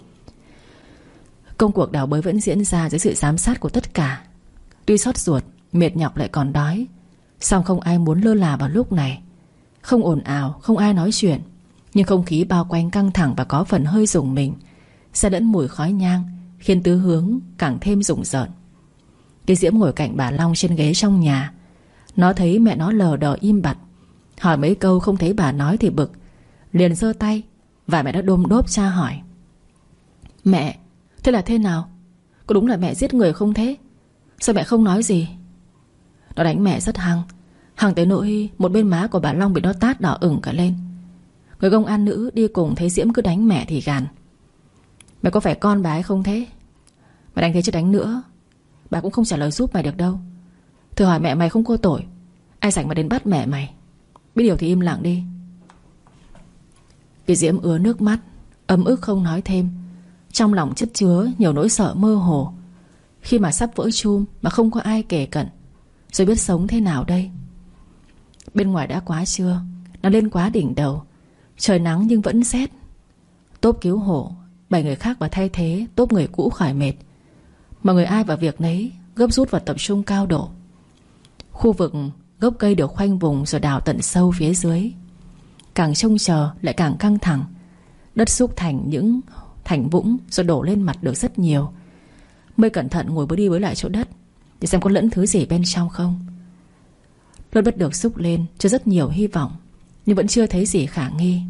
Công cuộc đào bới vẫn diễn ra dưới sự giám sát của tất cả. Tuy xót ruột, mệt nhọc lại còn đói, song không ai muốn lơ là vào lúc này. Không ồn ào, không ai nói chuyện, nhưng không khí bao quanh căng thẳng và có phần hơi rùng mình, xen lẫn mùi khói nhang, khiến tứ hướng càng thêm rùng rợn. Cái Diễm ngồi cạnh bà Long trên ghế trong nhà. Nó thấy mẹ nó lờ đờ im bặt, hỏi mấy câu không thấy bà nói thì bực, liền giơ tay và mẹ đã đôm đốp tra hỏi: Mẹ, thế là thế nào? Có đúng là mẹ giết người không thế? Sao mẹ không nói gì? Nó đánh mẹ rất hăng tới nỗi một bên má của bà Long bị nó tát đỏ ửng cả lên. Người công an nữ đi cùng thấy Diễm cứ đánh mẹ thì gàn: Mẹ có phải con bà ấy không thế? Mày đánh thế chứ đánh nữa, bà cũng không trả lời giúp mày được đâu. Thử hỏi mẹ mày không có tội, ai rảnh mà đến bắt mẹ mày? Biết điều thì im lặng đi. Cái Diễm ứa nước mắt, ấm ức không nói thêm. Trong lòng chất chứa nhiều nỗi sợ mơ hồ. Khi mà sắp vỡ chum mà không có ai kề cận, rồi biết sống thế nào đây? Bên ngoài đã quá trưa, nó lên quá đỉnh đầu. Trời nắng nhưng vẫn rét. Tốp cứu hộ 7 người khác vào thay thế tốp người cũ khỏi mệt. Mọi người ai vào việc nấy, gấp rút và tập trung cao độ. Khu vực gốc cây được khoanh vùng rồi đào tận sâu phía dưới. Càng trông chờ lại càng căng thẳng. Đất xúc thành những thành vũng rồi đổ lên mặt được rất nhiều. Mây cẩn thận ngồi bước đi với lại chỗ đất để xem có lẫn thứ gì bên trong không. Đất bất được xúc lên cho rất nhiều hy vọng, nhưng vẫn chưa thấy gì khả nghi.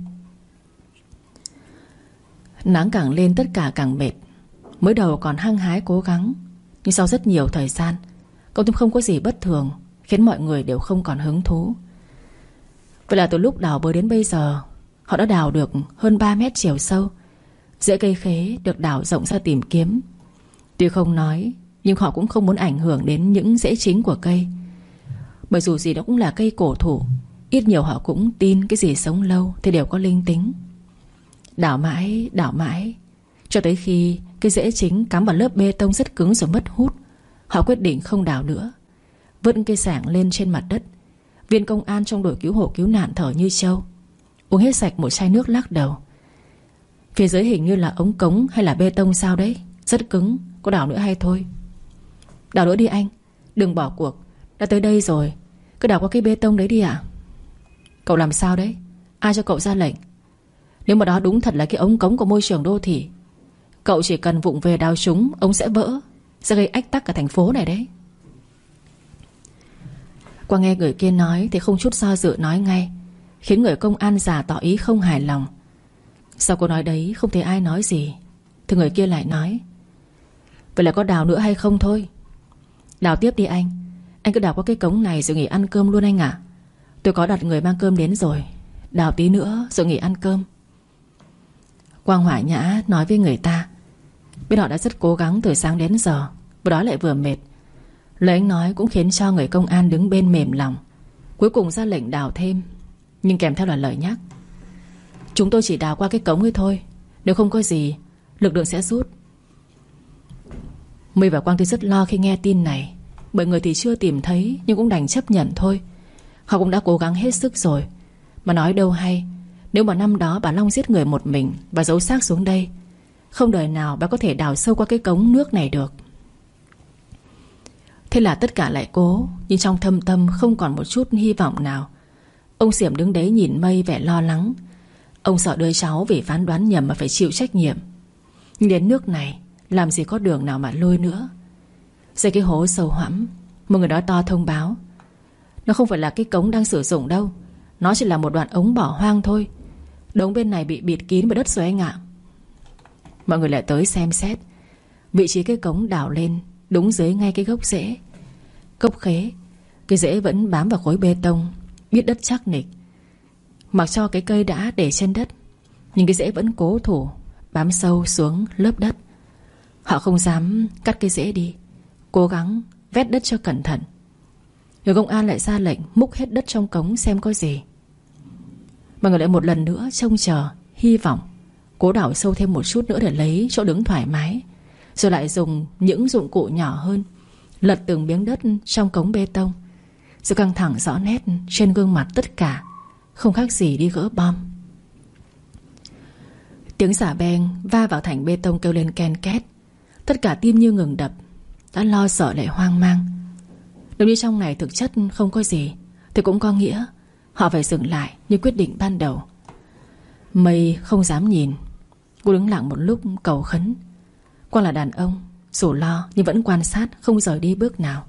Nắng càng lên tất cả càng mệt. Mới đầu còn hăng hái cố gắng, nhưng sau rất nhiều thời gian, cộng thêm không có gì bất thường, khiến mọi người đều không còn hứng thú. Vậy là từ lúc đào bới đến bây giờ, họ đã đào được hơn 3 mét chiều sâu. Rễ cây khế được đào rộng ra tìm kiếm. Tuy không nói, nhưng họ cũng không muốn ảnh hưởng đến những rễ chính của cây. Bởi dù gì đó cũng là cây cổ thụ, ít nhiều họ cũng tin cái gì sống lâu thì đều có linh tính. Đào mãi, cho tới khi cái rễ chính cắm vào lớp bê tông rất cứng rồi mất hút, họ quyết định không đào nữa. Vứt cây sảng lên trên mặt đất. Viên công an trong đội cứu hộ cứu nạn thở như trâu, uống hết sạch một chai nước lắc đầu. Phía dưới hình như là ống cống hay là bê tông sao đấy, rất cứng, có đào nữa hay thôi? Đào nữa đi anh, đừng bỏ cuộc, đã tới đây rồi, cứ đào qua cái bê tông đấy đi ạ. Cậu làm sao đấy? Ai cho cậu ra lệnh? Nếu mà đó đúng thật là cái ống cống của môi trường đô thị, cậu chỉ cần vụng về đào chúng, ống sẽ vỡ, sẽ gây ách tắc cả thành phố này đấy. Qua nghe người kia nói thì không chút do dự nói ngay, khiến người công an già tỏ ý không hài lòng. Sau câu nói đấy không thấy ai nói gì, thì người kia lại nói: Vậy là có đào nữa hay không thôi? Đào tiếp đi anh cứ đào qua cái cống này rồi nghỉ ăn cơm luôn anh ạ. Tôi có đặt người mang cơm đến rồi, đào tí nữa rồi nghỉ ăn cơm. Quang hỏa nhã nói với người ta. Biết họ đã rất cố gắng từ sáng đến giờ, vừa đói lại vừa mệt. Lời anh nói cũng khiến cho người công an đứng bên mềm lòng. Cuối cùng ra lệnh đào thêm, nhưng kèm theo là lời nhắc: Chúng tôi chỉ đào qua cái cống ấy thôi, nếu không có gì, lực lượng sẽ rút. Mây và Quang thì rất lo khi nghe tin này, bởi người thì chưa tìm thấy, nhưng cũng đành chấp nhận thôi. Họ cũng đã cố gắng hết sức rồi. Mà nói đâu hay, nếu mà năm đó bà Long giết người một mình và giấu xác xuống đây, không đời nào bà có thể đào sâu qua cái cống nước này được. Thế là tất cả lại cố, nhưng trong thâm tâm không còn một chút hy vọng nào. Ông Xiểm đứng đấy nhìn Mây vẻ lo lắng. Ông sợ đứa cháu vì phán đoán nhầm mà phải chịu trách nhiệm. Nhưng đến nước này, làm gì có đường nào mà lôi nữa. Dưới cái hố sâu hoắm, một người nói to thông báo: Nó không phải là cái cống đang sử dụng đâu, nó chỉ là một đoạn ống bỏ hoang thôi. Đống bên này bị bịt kín bởi đất rồi anh ạ. Mọi người lại tới xem xét, Vị trí cái cống đào lên đúng dưới ngay cái gốc rễ. Gốc khế, cái rễ vẫn bám vào khối bê tông, biết đất chắc nịch. Mặc cho cái cây đã để trên đất, nhưng cái rễ vẫn cố thủ, bám sâu xuống lớp đất. Họ không dám cắt cái rễ đi, cố gắng vét đất cho cẩn thận. Người công an lại ra lệnh múc hết đất trong cống xem có gì. Mọi người lại một lần nữa trông chờ, hy vọng, cố đào sâu thêm một chút nữa để lấy chỗ đứng thoải mái. Rồi lại dùng những dụng cụ nhỏ hơn lật từng miếng đất trong cống bê tông. Sự căng thẳng rõ nét trên gương mặt tất cả, không khác gì đi gỡ bom. Tiếng xà beng va vào thành bê tông kêu lên ken két. Tất cả tim như ngừng đập, đã lo sợ lại hoang mang. Nếu như trong này thực chất không có gì thì cũng có nghĩa họ phải dừng lại như quyết định ban đầu. Mây không dám nhìn. Cô đứng lặng một lúc cầu khấn. Quang là đàn ông, dù lo nhưng vẫn quan sát, không rời đi bước nào.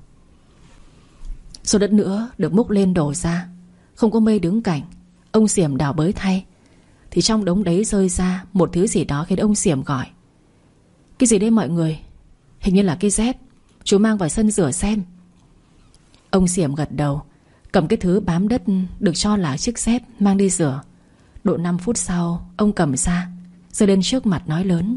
Số đất nữa được múc lên đổ ra. Không có Mây đứng cạnh, ông Xiểm đào bới thay, thì trong đống đấy rơi ra một thứ gì đó khiến ông Xiểm gọi: "Cái gì đấy mọi người?" "Hình như là cái dép, chú mang vào sân rửa xem." Ông Xiểm gật đầu, cầm cái thứ bám đất được cho là chiếc dép mang đi rửa. Độ 5 phút sau ông cầm ra, giơ lên trước mặt nói lớn: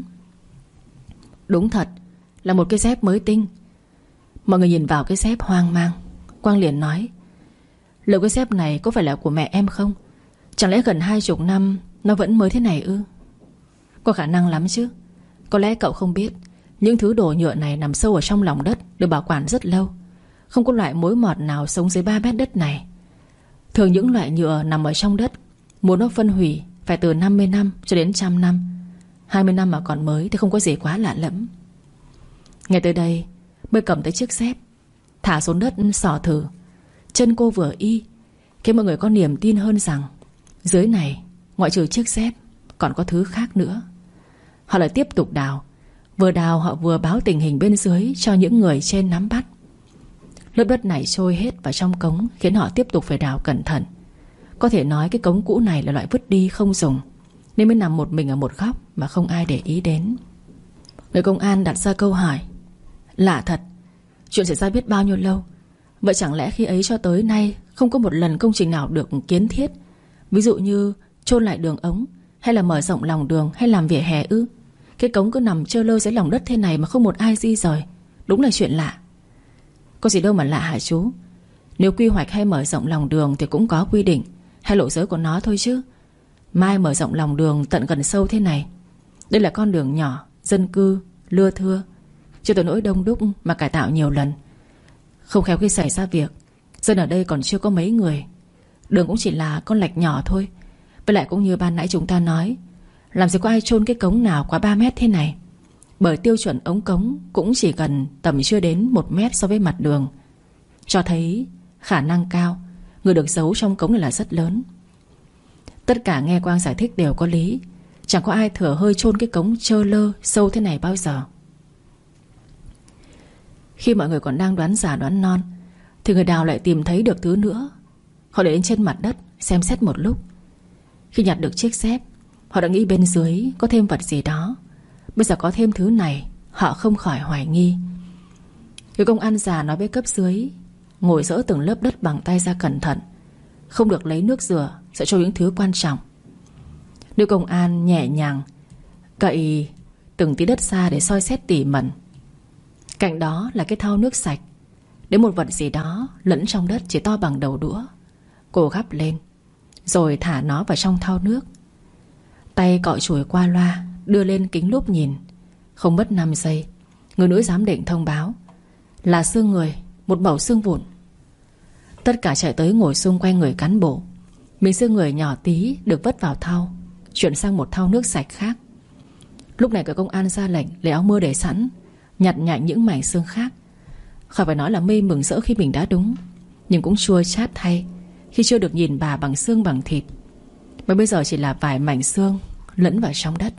"Đúng thật là một cái dép mới tinh." Mọi người nhìn vào cái dép hoang mang. Quang liền nói: "Liệu cái dép này có phải là của mẹ em không? Chẳng lẽ gần 20 năm nó vẫn mới thế này ư?" "Có khả năng lắm chứ. Có lẽ cậu không biết, những thứ đồ nhựa này nằm sâu ở trong lòng đất, được bảo quản rất lâu. Không có loại mối mọt nào sống dưới 3 mét đất này. Thường những loại nhựa nằm ở trong đất, muốn nó phân hủy phải từ 50 năm cho đến 100 năm. 20 năm mà còn mới thì không có gì quá lạ lẫm." Nghe tới đây mới cầm tới chiếc dép, thả xuống đất xỏ thử. Chân cô vừa y, khiến mọi người có niềm tin hơn rằng dưới này ngoại trừ chiếc dép còn có thứ khác nữa. Họ lại tiếp tục đào. Vừa đào họ vừa báo tình hình bên dưới cho những người trên nắm bắt. Lớp đất này trôi hết vào trong cống, khiến họ tiếp tục phải đào cẩn thận. Có thể nói cái cống cũ này là loại vứt đi không dùng, nên mới nằm một mình ở một góc mà không ai để ý đến. Người công an đặt ra câu hỏi: "Lạ thật, chuyện xảy ra biết bao nhiêu lâu? Vậy chẳng lẽ khi ấy cho tới nay không có một lần công trình nào được kiến thiết, ví dụ như chôn lại đường ống, hay là mở rộng lòng đường, hay làm vỉa hè ư? Cái cống cứ nằm trơ lơ dưới lòng đất thế này mà không một ai di rời. Đúng là chuyện lạ." "Có gì đâu mà lạ hả chú? Nếu quy hoạch hay mở rộng lòng đường thì cũng có quy định hay lộ giới của nó thôi chứ. Mai mở rộng lòng đường tận gần sâu thế này. Đây là con đường nhỏ, dân cư, lưa thưa, chưa tới nỗi đông đúc mà cải tạo nhiều lần. Không khéo khi xảy ra việc, dân ở đây còn chưa có mấy người. Đường cũng chỉ là con lạch nhỏ thôi. Với lại cũng như ban nãy chúng ta nói, làm gì có ai chôn cái cống nào quá 3 mét thế này. Bởi tiêu chuẩn ống cống cũng chỉ gần tầm chưa đến 1 mét so với mặt đường, cho thấy khả năng cao người được giấu trong cống này là rất lớn." Tất cả nghe Quang giải thích đều có lý. Chẳng có ai thừa hơi chôn cái cống trơ lơ sâu thế này bao giờ. Khi mọi người còn đang đoán giả đoán non thì người đào lại tìm thấy được thứ nữa. Họ để lên trên mặt đất xem xét một lúc. Khi nhặt được chiếc dép, họ đã nghĩ bên dưới có thêm vật gì đó. Bây giờ có thêm thứ này, họ không khỏi hoài nghi. Người công an già nói với cấp dưới ngồi dỡ từng lớp đất bằng tay ra cẩn thận, không được lấy nước rửa, sẽ cho những thứ quan trọng. Nữ công an nhẹ nhàng cậy từng tí đất ra để soi xét tỉ mẩn. Cạnh đó là cái thau nước sạch. Đến một vật gì đó lẫn trong đất chỉ to bằng đầu đũa. Cô gắp lên rồi thả nó vào trong thau nước. Tay cọ chùi qua loa, đưa lên kính lúp nhìn. Không mất 5 giây, người nữ giám định thông báo là xương người, một mẩu xương vụn. Tất cả chạy tới ngồi xung quanh người cán bộ. Miếng xương người nhỏ tí được vứt vào thau, chuyển sang một thau nước sạch khác. Lúc này công an ra lệnh lấy áo mưa để sẵn, nhặt nhạnh những mảnh xương khác. Khỏi phải nói là Mây mừng rỡ khi mình đã đúng, nhưng cũng chua chát thay khi chưa được nhìn bà bằng xương bằng thịt, mà bây giờ chỉ là vài mảnh xương lẫn vào trong đất.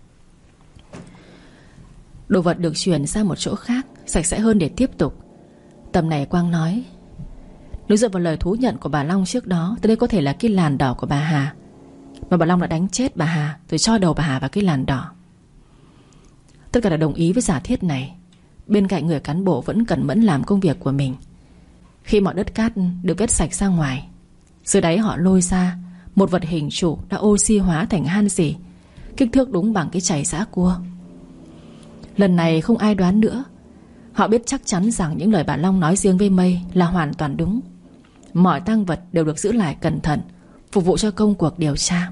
Đồ vật được chuyển sang một chỗ khác, sạch sẽ hơn để tiếp tục. Tầm này Quang nói: "Nếu dựa vào lời thú nhận của bà Long trước đó thì đây có thể là cái làn đỏ của bà Hà, mà bà Long đã đánh chết bà Hà rồi cho đầu bà Hà vào cái làn đỏ." Tất cả đã đồng ý với giả thiết này. Bên cạnh người cán bộ vẫn cẩn mẫn làm công việc của mình. Khi mọi đất cát được vét sạch ra ngoài, dưới đáy họ lôi ra một vật hình trụ đã oxy hóa thành han xỉ, kích thước đúng bằng cái chày giã cua. Lần này không ai đoán nữa. Họ biết chắc chắn rằng những lời bà Long nói riêng với Mây là hoàn toàn đúng. Mọi tang vật đều được giữ lại cẩn thận, phục vụ cho công cuộc điều tra.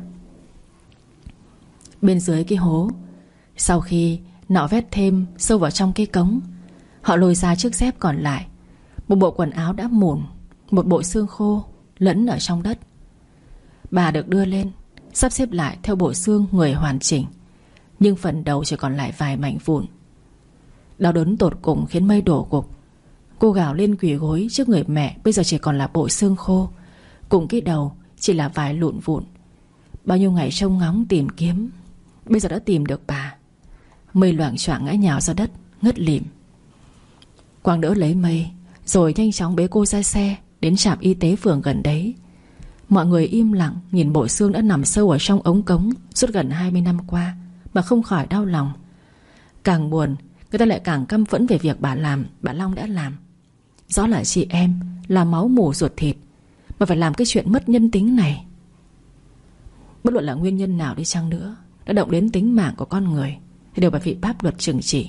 Bên dưới cái hố, sau khi nạo vét thêm sâu vào trong cái cống, họ lôi ra chiếc dép còn lại, một bộ quần áo đã mủn, một bộ xương khô lẫn ở trong đất. Bà được đưa lên, sắp xếp lại theo bộ xương người hoàn chỉnh, nhưng phần đầu chỉ còn lại vài mảnh vụn. Đau đớn tột cùng khiến Mây đổ gục. Cô gào lên quỳ gối trước người mẹ. Bây giờ chỉ còn là bộ xương khô, cùng cái đầu chỉ là vài lụn vụn. Bao nhiêu ngày trông ngóng tìm kiếm, bây giờ đã tìm được bà. Mây loạng choạng ngã nhào ra đất, ngất lịm. Quang đỡ lấy Mây, rồi nhanh chóng bế cô ra xe đến trạm y tế phường gần đấy. Mọi người im lặng nhìn bộ xương đã nằm sâu ở trong ống cống suốt gần 20 năm qua mà không khỏi đau lòng. Càng buồn, người ta lại càng căm phẫn về việc bà Long đã làm. Rõ là chị em, là máu mủ ruột thịt, mà phải làm cái chuyện mất nhân tính này. Bất luận là nguyên nhân nào đi chăng nữa, đã động đến tính mạng của con người thì đều phải bị pháp luật trừng trị.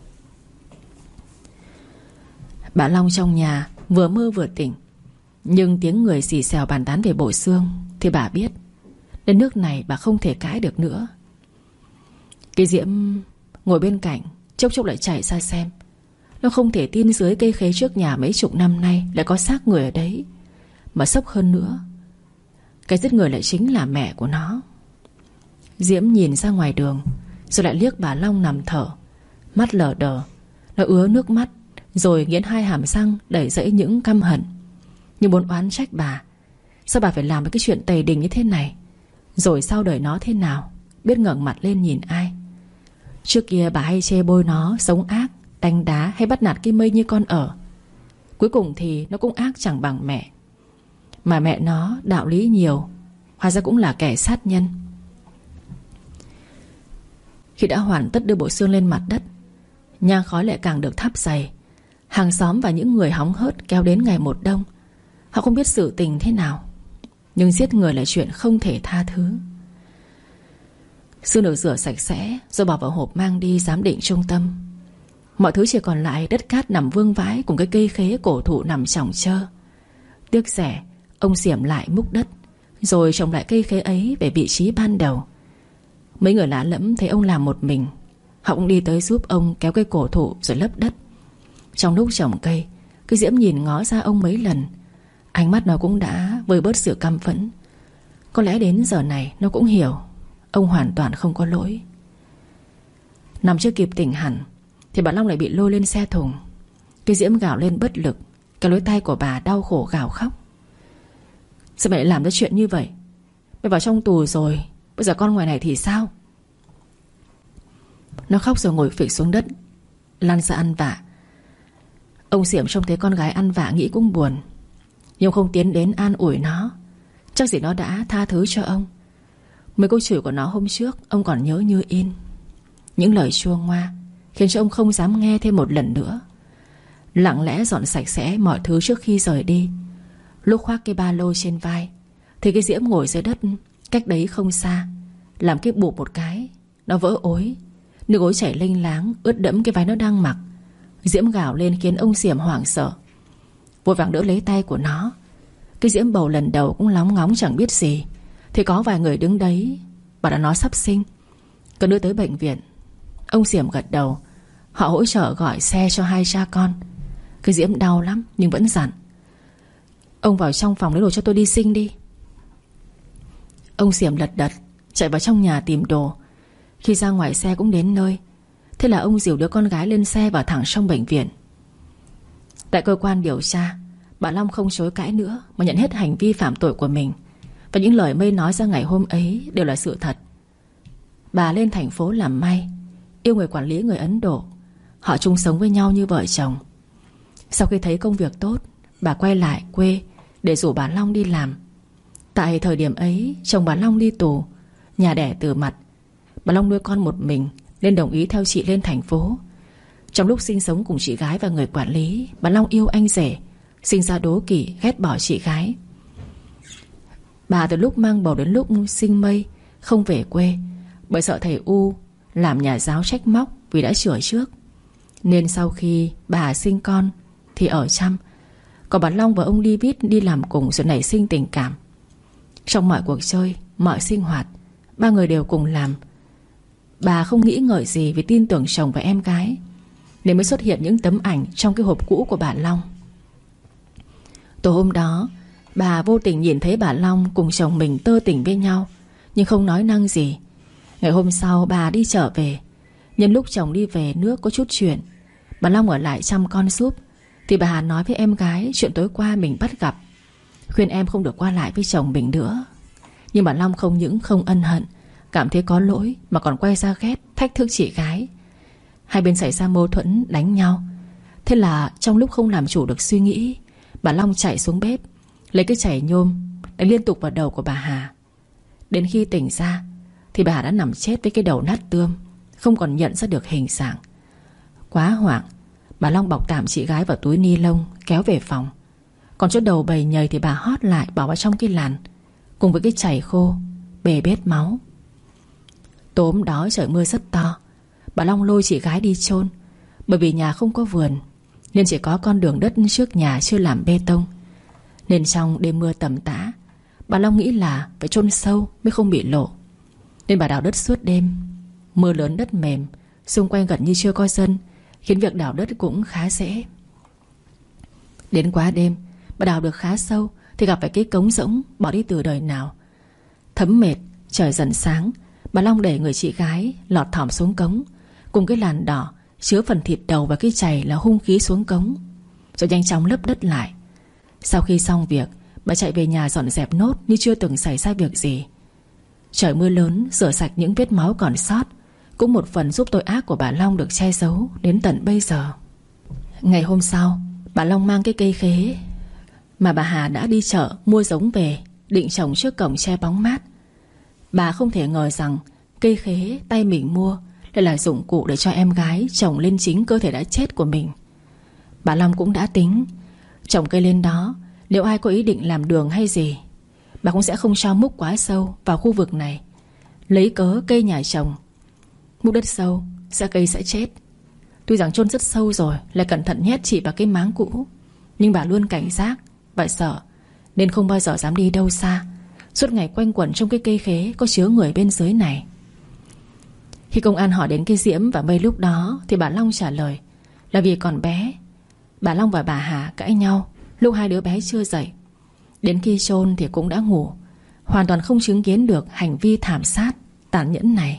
Bà Long trong nhà vừa mơ vừa tỉnh, nhưng tiếng người xì xèo bàn tán về bộ xương thì bà biết. Đến nước này bà không thể cãi được nữa. Cái Diễm ngồi bên cạnh chốc chốc lại chạy ra xem. Nó không thể tin dưới cây khế trước nhà mấy chục năm nay lại có xác người ở đấy. Mà sốc hơn nữa, cái giết người lại chính là mẹ của nó. Diễm nhìn ra ngoài đường, rồi lại liếc bà Long nằm thở, mắt lờ đờ. Nó ứa nước mắt, rồi nghiến hai hàm răng đẩy dẫy những căm hận, như muốn oán trách bà. Sao bà phải làm cái chuyện tày đình như thế này? Rồi sau đời nó thế nào, biết ngẩng mặt lên nhìn ai? Trước kia bà hay chê bôi nó sống ác, đánh đá hay bắt nạt cái Mây như con ở. Cuối cùng thì nó cũng ác chẳng bằng mẹ. Mà mẹ nó đạo lý nhiều, hóa ra cũng là kẻ sát nhân. Khi đã hoàn tất đưa bộ xương lên mặt đất, nhang khói lại càng được thắp dày. Hàng xóm và những người hóng hớt kéo đến ngày một đông. Họ không biết sự tình thế nào, nhưng giết người là chuyện không thể tha thứ. Xương được rửa sạch sẽ rồi bỏ vào hộp mang đi giám định trung tâm. Mọi thứ chỉ còn lại đất cát nằm vương vãi, cùng cái cây khế cổ thụ nằm chỏng chơ. Tiếc rẻ, ông Diệm lại múc đất, rồi trồng lại cây khế ấy về vị trí ban đầu. Mấy người lạ lẫm thấy ông làm một mình, họ cũng đi tới giúp ông kéo cây cổ thụ rồi lấp đất. Trong lúc trồng cây, cái Diễm nhìn ngó ra ông mấy lần. Ánh mắt nó cũng đã vơi bớt sự căm phẫn. Có lẽ đến giờ này nó cũng hiểu ông hoàn toàn không có lỗi. Nằm chưa kịp tỉnh hẳn thì bà Long lại bị lôi lên xe thùng. Cái Diễm gào lên bất lực, cái lối tay của bà đau khổ gào khóc. Sao mày lại làm ra chuyện như vậy? Mày vào trong tù rồi, bây giờ con ngoài này thì sao? Nó khóc rồi ngồi phịch xuống đất, lăn ra ăn vạ. Ông Diệm trông thấy con gái ăn vạ nghĩ cũng buồn, nhưng không tiến đến an ủi nó. Chắc gì nó đã tha thứ cho ông. Mấy câu chửi của nó hôm trước ông còn nhớ như in. Những lời chua ngoa khiến cho ông không dám nghe thêm một lần nữa. Lặng lẽ dọn sạch sẽ mọi thứ trước khi rời đi. Lúc khoác cái ba lô trên vai thì cái Diễm ngồi dưới đất cách đấy không xa, làm cái bụp một cái, nó vỡ ối. Nước ối chảy lênh láng ướt đẫm cái váy nó đang mặc. Diễm gào lên khiến ông Diệm hoảng sợ, vội vàng đỡ lấy tay của nó. Cái Diễm bầu lần đầu cũng lóng ngóng chẳng biết gì, thì có vài người đứng đấy bảo là nó sắp sinh, cần đưa tới bệnh viện. Ông Diệm gật đầu. Họ hỗ trợ gọi xe cho hai cha con. Cái Diễm đau lắm nhưng vẫn dặn: ông vào trong phòng lấy đồ cho tôi đi sinh đi. Ông Diệm lật đật chạy vào trong nhà tìm đồ. Khi ra ngoài xe cũng đến nơi. Thế là ông dìu đứa con gái lên xe vào thẳng trong bệnh viện. Tại cơ quan điều tra, bà Long không chối cãi nữa mà nhận hết hành vi phạm tội của mình. Và những lời Mây nói ra ngày hôm ấy đều là sự thật. Bà lên thành phố làm may, yêu người quản lý người Ấn Độ. Họ chung sống với nhau như vợ chồng. Sau khi thấy công việc tốt, bà quay lại quê để rủ bà Long đi làm. Tại thời điểm ấy chồng bà Long đi tù, nhà đẻ từ mặt. Bà Long nuôi con một mình nên đồng ý theo chị lên thành phố. Trong lúc sinh sống cùng chị gái và người quản lý, bà Long yêu anh rể, sinh ra đố kỵ, ghét bỏ chị gái. Bà từ lúc mang bầu đến lúc sinh Mây không về quê, bởi sợ thầy U làm nhà giáo trách móc vì đã chữa trước. Nên sau khi bà sinh con thì ở chăm. Còn bà Long và ông David đi làm cùng rồi nảy sinh tình cảm. Trong mọi cuộc chơi, mọi sinh hoạt, ba người đều cùng làm. Bà không nghĩ ngợi gì vì tin tưởng chồng và em gái, nên mới xuất hiện những tấm ảnh trong cái hộp cũ của bà Long. Tối hôm đó, bà vô tình nhìn thấy bà Long cùng chồng mình tơ tỉnh với nhau, nhưng không nói năng gì. Ngày hôm sau bà đi chợ về. Nhân lúc chồng đi về nước có chút chuyện, bà Long ở lại chăm con giúp, thì bà Hà nói với em gái chuyện tối qua mình bắt gặp, khuyên em không được qua lại với chồng mình nữa. Nhưng bà Long không những không ân hận, cảm thấy có lỗi, mà còn quay ra ghét, thách thức chị gái. Hai bên xảy ra mâu thuẫn, đánh nhau. Thế là trong lúc không làm chủ được suy nghĩ, bà Long chạy xuống bếp, lấy cái chảy nhôm đánh liên tục vào đầu của bà Hà. Đến khi tỉnh ra thì bà Hà đã nằm chết với cái đầu nát tươm, không còn nhận ra được hình dạng. Quá hoảng, bà Long bọc tạm chị gái vào túi ni lông kéo về phòng. Còn chỗ đầu bầy nhầy thì bà hót lại bỏ vào trong cái làn, cùng với cái chảy khô bê bết máu. Tối hôm đó trời mưa rất to. Bà Long lôi chị gái đi chôn. Bởi vì nhà không có vườn, nên chỉ có con đường đất trước nhà chưa làm bê tông. Nên trong đêm mưa tầm tã, bà Long nghĩ là phải chôn sâu mới không bị lộ. Nên bà đào đất suốt đêm. Mưa lớn đất mềm, xung quanh gần như chưa có dân, khiến việc đào đất cũng khá dễ. Đến quá đêm, bà đào được khá sâu thì gặp phải cái cống rỗng bỏ đi từ đời nào. Thấm mệt, trời dần sáng, bà Long đẩy người chị gái lọt thỏm xuống cống, cùng cái làn đỏ chứa phần thịt đầu và cái chày là hung khí xuống cống, rồi nhanh chóng lấp đất lại. Sau khi xong việc, bà chạy về nhà dọn dẹp nốt như chưa từng xảy ra việc gì. Trời mưa lớn rửa sạch những vết máu còn sót, cũng một phần giúp tội ác của bà Long được che giấu đến tận bây giờ. Ngày hôm sau, bà Long mang cái cây khế mà bà Hà đã đi chợ mua giống về, định trồng trước cổng che bóng mát. Bà không thể ngờ rằng cây khế tay mình mua lại là dụng cụ để cho em gái trồng lên chính cơ thể đã chết của mình. Bà Long cũng đã tính trồng cây lên đó, nếu ai có ý định làm đường hay gì, bà cũng sẽ không cho múc quá sâu vào khu vực này, lấy cớ cây nhà trồng. Múc đất sâu cây sẽ chết. Tuy rằng chôn rất sâu rồi, lại cẩn thận nhét chỉ vào cái máng cũ, nhưng bà luôn cảnh giác và sợ, nên không bao giờ dám đi đâu xa, suốt ngày quanh quẩn trong cái cây khế có chứa người bên dưới này. Khi công an hỏi đến cái Diễm và Mây lúc đó, thì bà Long trả lời là vì còn bé. Bà Long và bà Hà cãi nhau lúc hai đứa bé chưa dậy. Đến khi chôn thì cũng đã ngủ, hoàn toàn không chứng kiến được hành vi thảm sát tàn nhẫn này.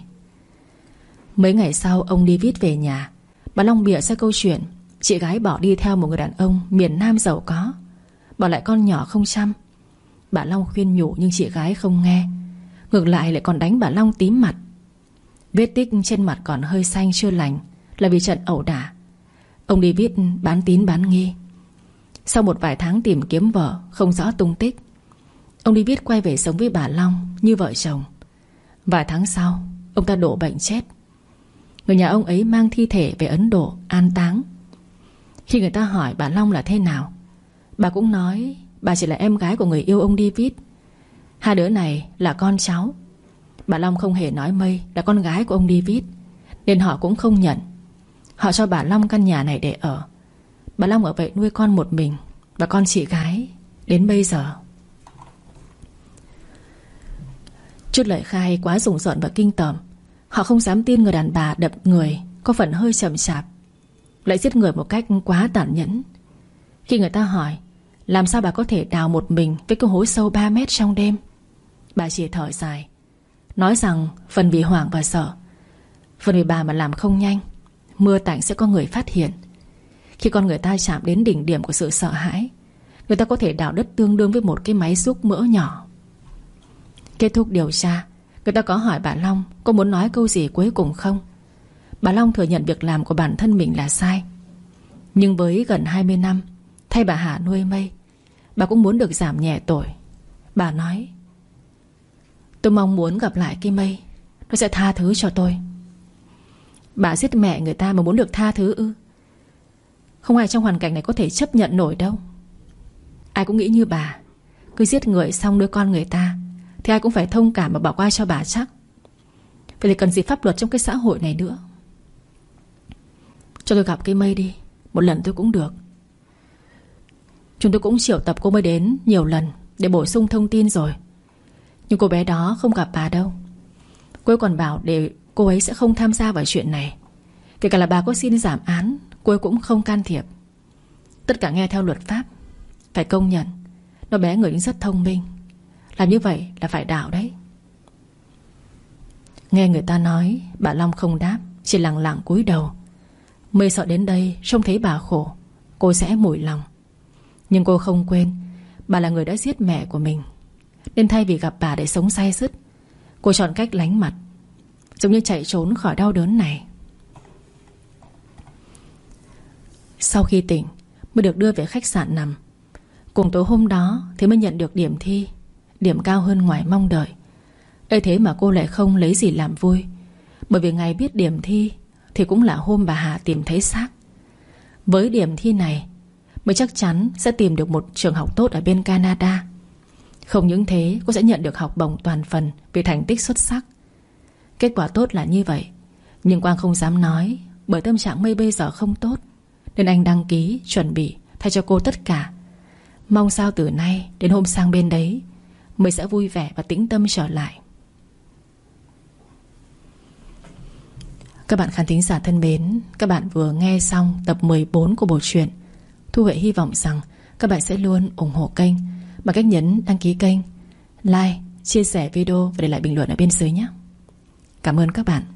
Mấy ngày sau ông David về nhà, bà Long bịa ra câu chuyện chị gái bỏ đi theo một người đàn ông miền Nam giàu có, bỏ lại con nhỏ không chăm. Bà Long khuyên nhủ nhưng chị gái không nghe, ngược lại còn đánh bà Long tím mặt. Vết tích trên mặt còn hơi xanh chưa lành là vì trận ẩu đả. Ông David bán tín bán nghi. Sau một vài tháng tìm kiếm vợ không rõ tung tích, ông David quay về sống với bà Long như vợ chồng. Vài tháng sau, ông ta đổ bệnh chết. Người nhà ông ấy mang thi thể về Ấn Độ an táng. Khi người ta hỏi bà Long là thế nào, bà cũng nói bà chỉ là em gái của người yêu ông David. Hai đứa này là con cháu. Bà Long không hề nói Mây là con gái của ông David, nên họ cũng không nhận. Họ cho bà Long căn nhà này để ở. Bà Long ở vậy nuôi con một mình và con chị gái đến bây giờ. Chút lời khai quá rùng rợn và kinh tởm, họ không dám tin người đàn bà đập người có phần hơi chậm chạp lại giết người một cách quá tàn nhẫn. Khi người ta hỏi làm sao bà có thể đào một mình với cái hố sâu 3 mét trong đêm, bà chỉ thở dài, nói rằng phần vì hoảng và sợ, phần vì bà mà làm không nhanh, mưa tạnh sẽ có người phát hiện. Khi con người ta chạm đến đỉnh điểm của sự sợ hãi, người ta có thể đào đất tương đương với một cái máy xúc mỡ nhỏ. Kết thúc điều tra, người ta có hỏi bà Long có muốn nói câu gì cuối cùng không. Bà Long thừa nhận việc làm của bản thân mình là sai. Nhưng với gần 20 năm thay bà Hà nuôi Mây, bà cũng muốn được giảm nhẹ tội. Bà nói: tôi mong muốn gặp lại cái Mây, nó sẽ tha thứ cho tôi. Bà giết mẹ người ta mà muốn được tha thứ ư? Không ai trong hoàn cảnh này có thể chấp nhận nổi đâu. Ai cũng nghĩ như bà. Cứ giết người xong nuôi con người ta thì ai cũng phải thông cảm và bỏ qua cho bà chắc. Vậy thì cần gì pháp luật trong cái xã hội này nữa. Cho tôi gặp cái Mây đi, một lần tôi cũng được. Chúng tôi cũng triệu tập cô Mây đến nhiều lần để bổ sung thông tin rồi, nhưng cô bé đó không gặp bà đâu. Cô ấy còn bảo để cô ấy sẽ không tham gia vào chuyện này. Kể cả là bà có xin giảm án, cô ấy cũng không can thiệp. Tất cả nghe theo luật pháp. Phải công nhận nó bé người rất thông minh. Làm như vậy là phải đạo đấy. Nghe người ta nói, bà Long không đáp, chỉ lặng lặng cúi đầu. Mây sợ đến đây trông thấy bà khổ, cô sẽ mủi lòng. Nhưng cô không quên bà là người đã giết mẹ của mình, nên thay vì gặp bà để sống say sứt, cô chọn cách lánh mặt, giống như chạy trốn khỏi đau đớn này. Sau khi tỉnh mới được đưa về khách sạn nằm. Cùng tối hôm đó thì mới nhận được điểm thi, điểm cao hơn ngoài mong đợi. Ê thế mà cô lại không lấy gì làm vui, bởi vì ngày biết điểm thi thì cũng là hôm bà Hà tìm thấy xác. Với điểm thi này mới chắc chắn sẽ tìm được một trường học tốt ở bên Canada. Không những thế, cô sẽ nhận được học bổng toàn phần vì thành tích xuất sắc. Kết quả tốt là như vậy, nhưng Quang không dám nói, bởi tâm trạng Mây bây giờ không tốt, nên anh đăng ký, chuẩn bị thay cho cô tất cả. Mong sao từ nay đến hôm sang bên đấy Mây sẽ vui vẻ và tĩnh tâm trở lại. Các bạn khán thính giả thân mến, các bạn vừa nghe xong tập 14 của bộ truyện. Thu Huệ hy vọng rằng các bạn sẽ luôn ủng hộ kênh bằng cách nhấn đăng ký kênh, like, chia sẻ video và để lại bình luận ở bên dưới nhé. Cảm ơn các bạn.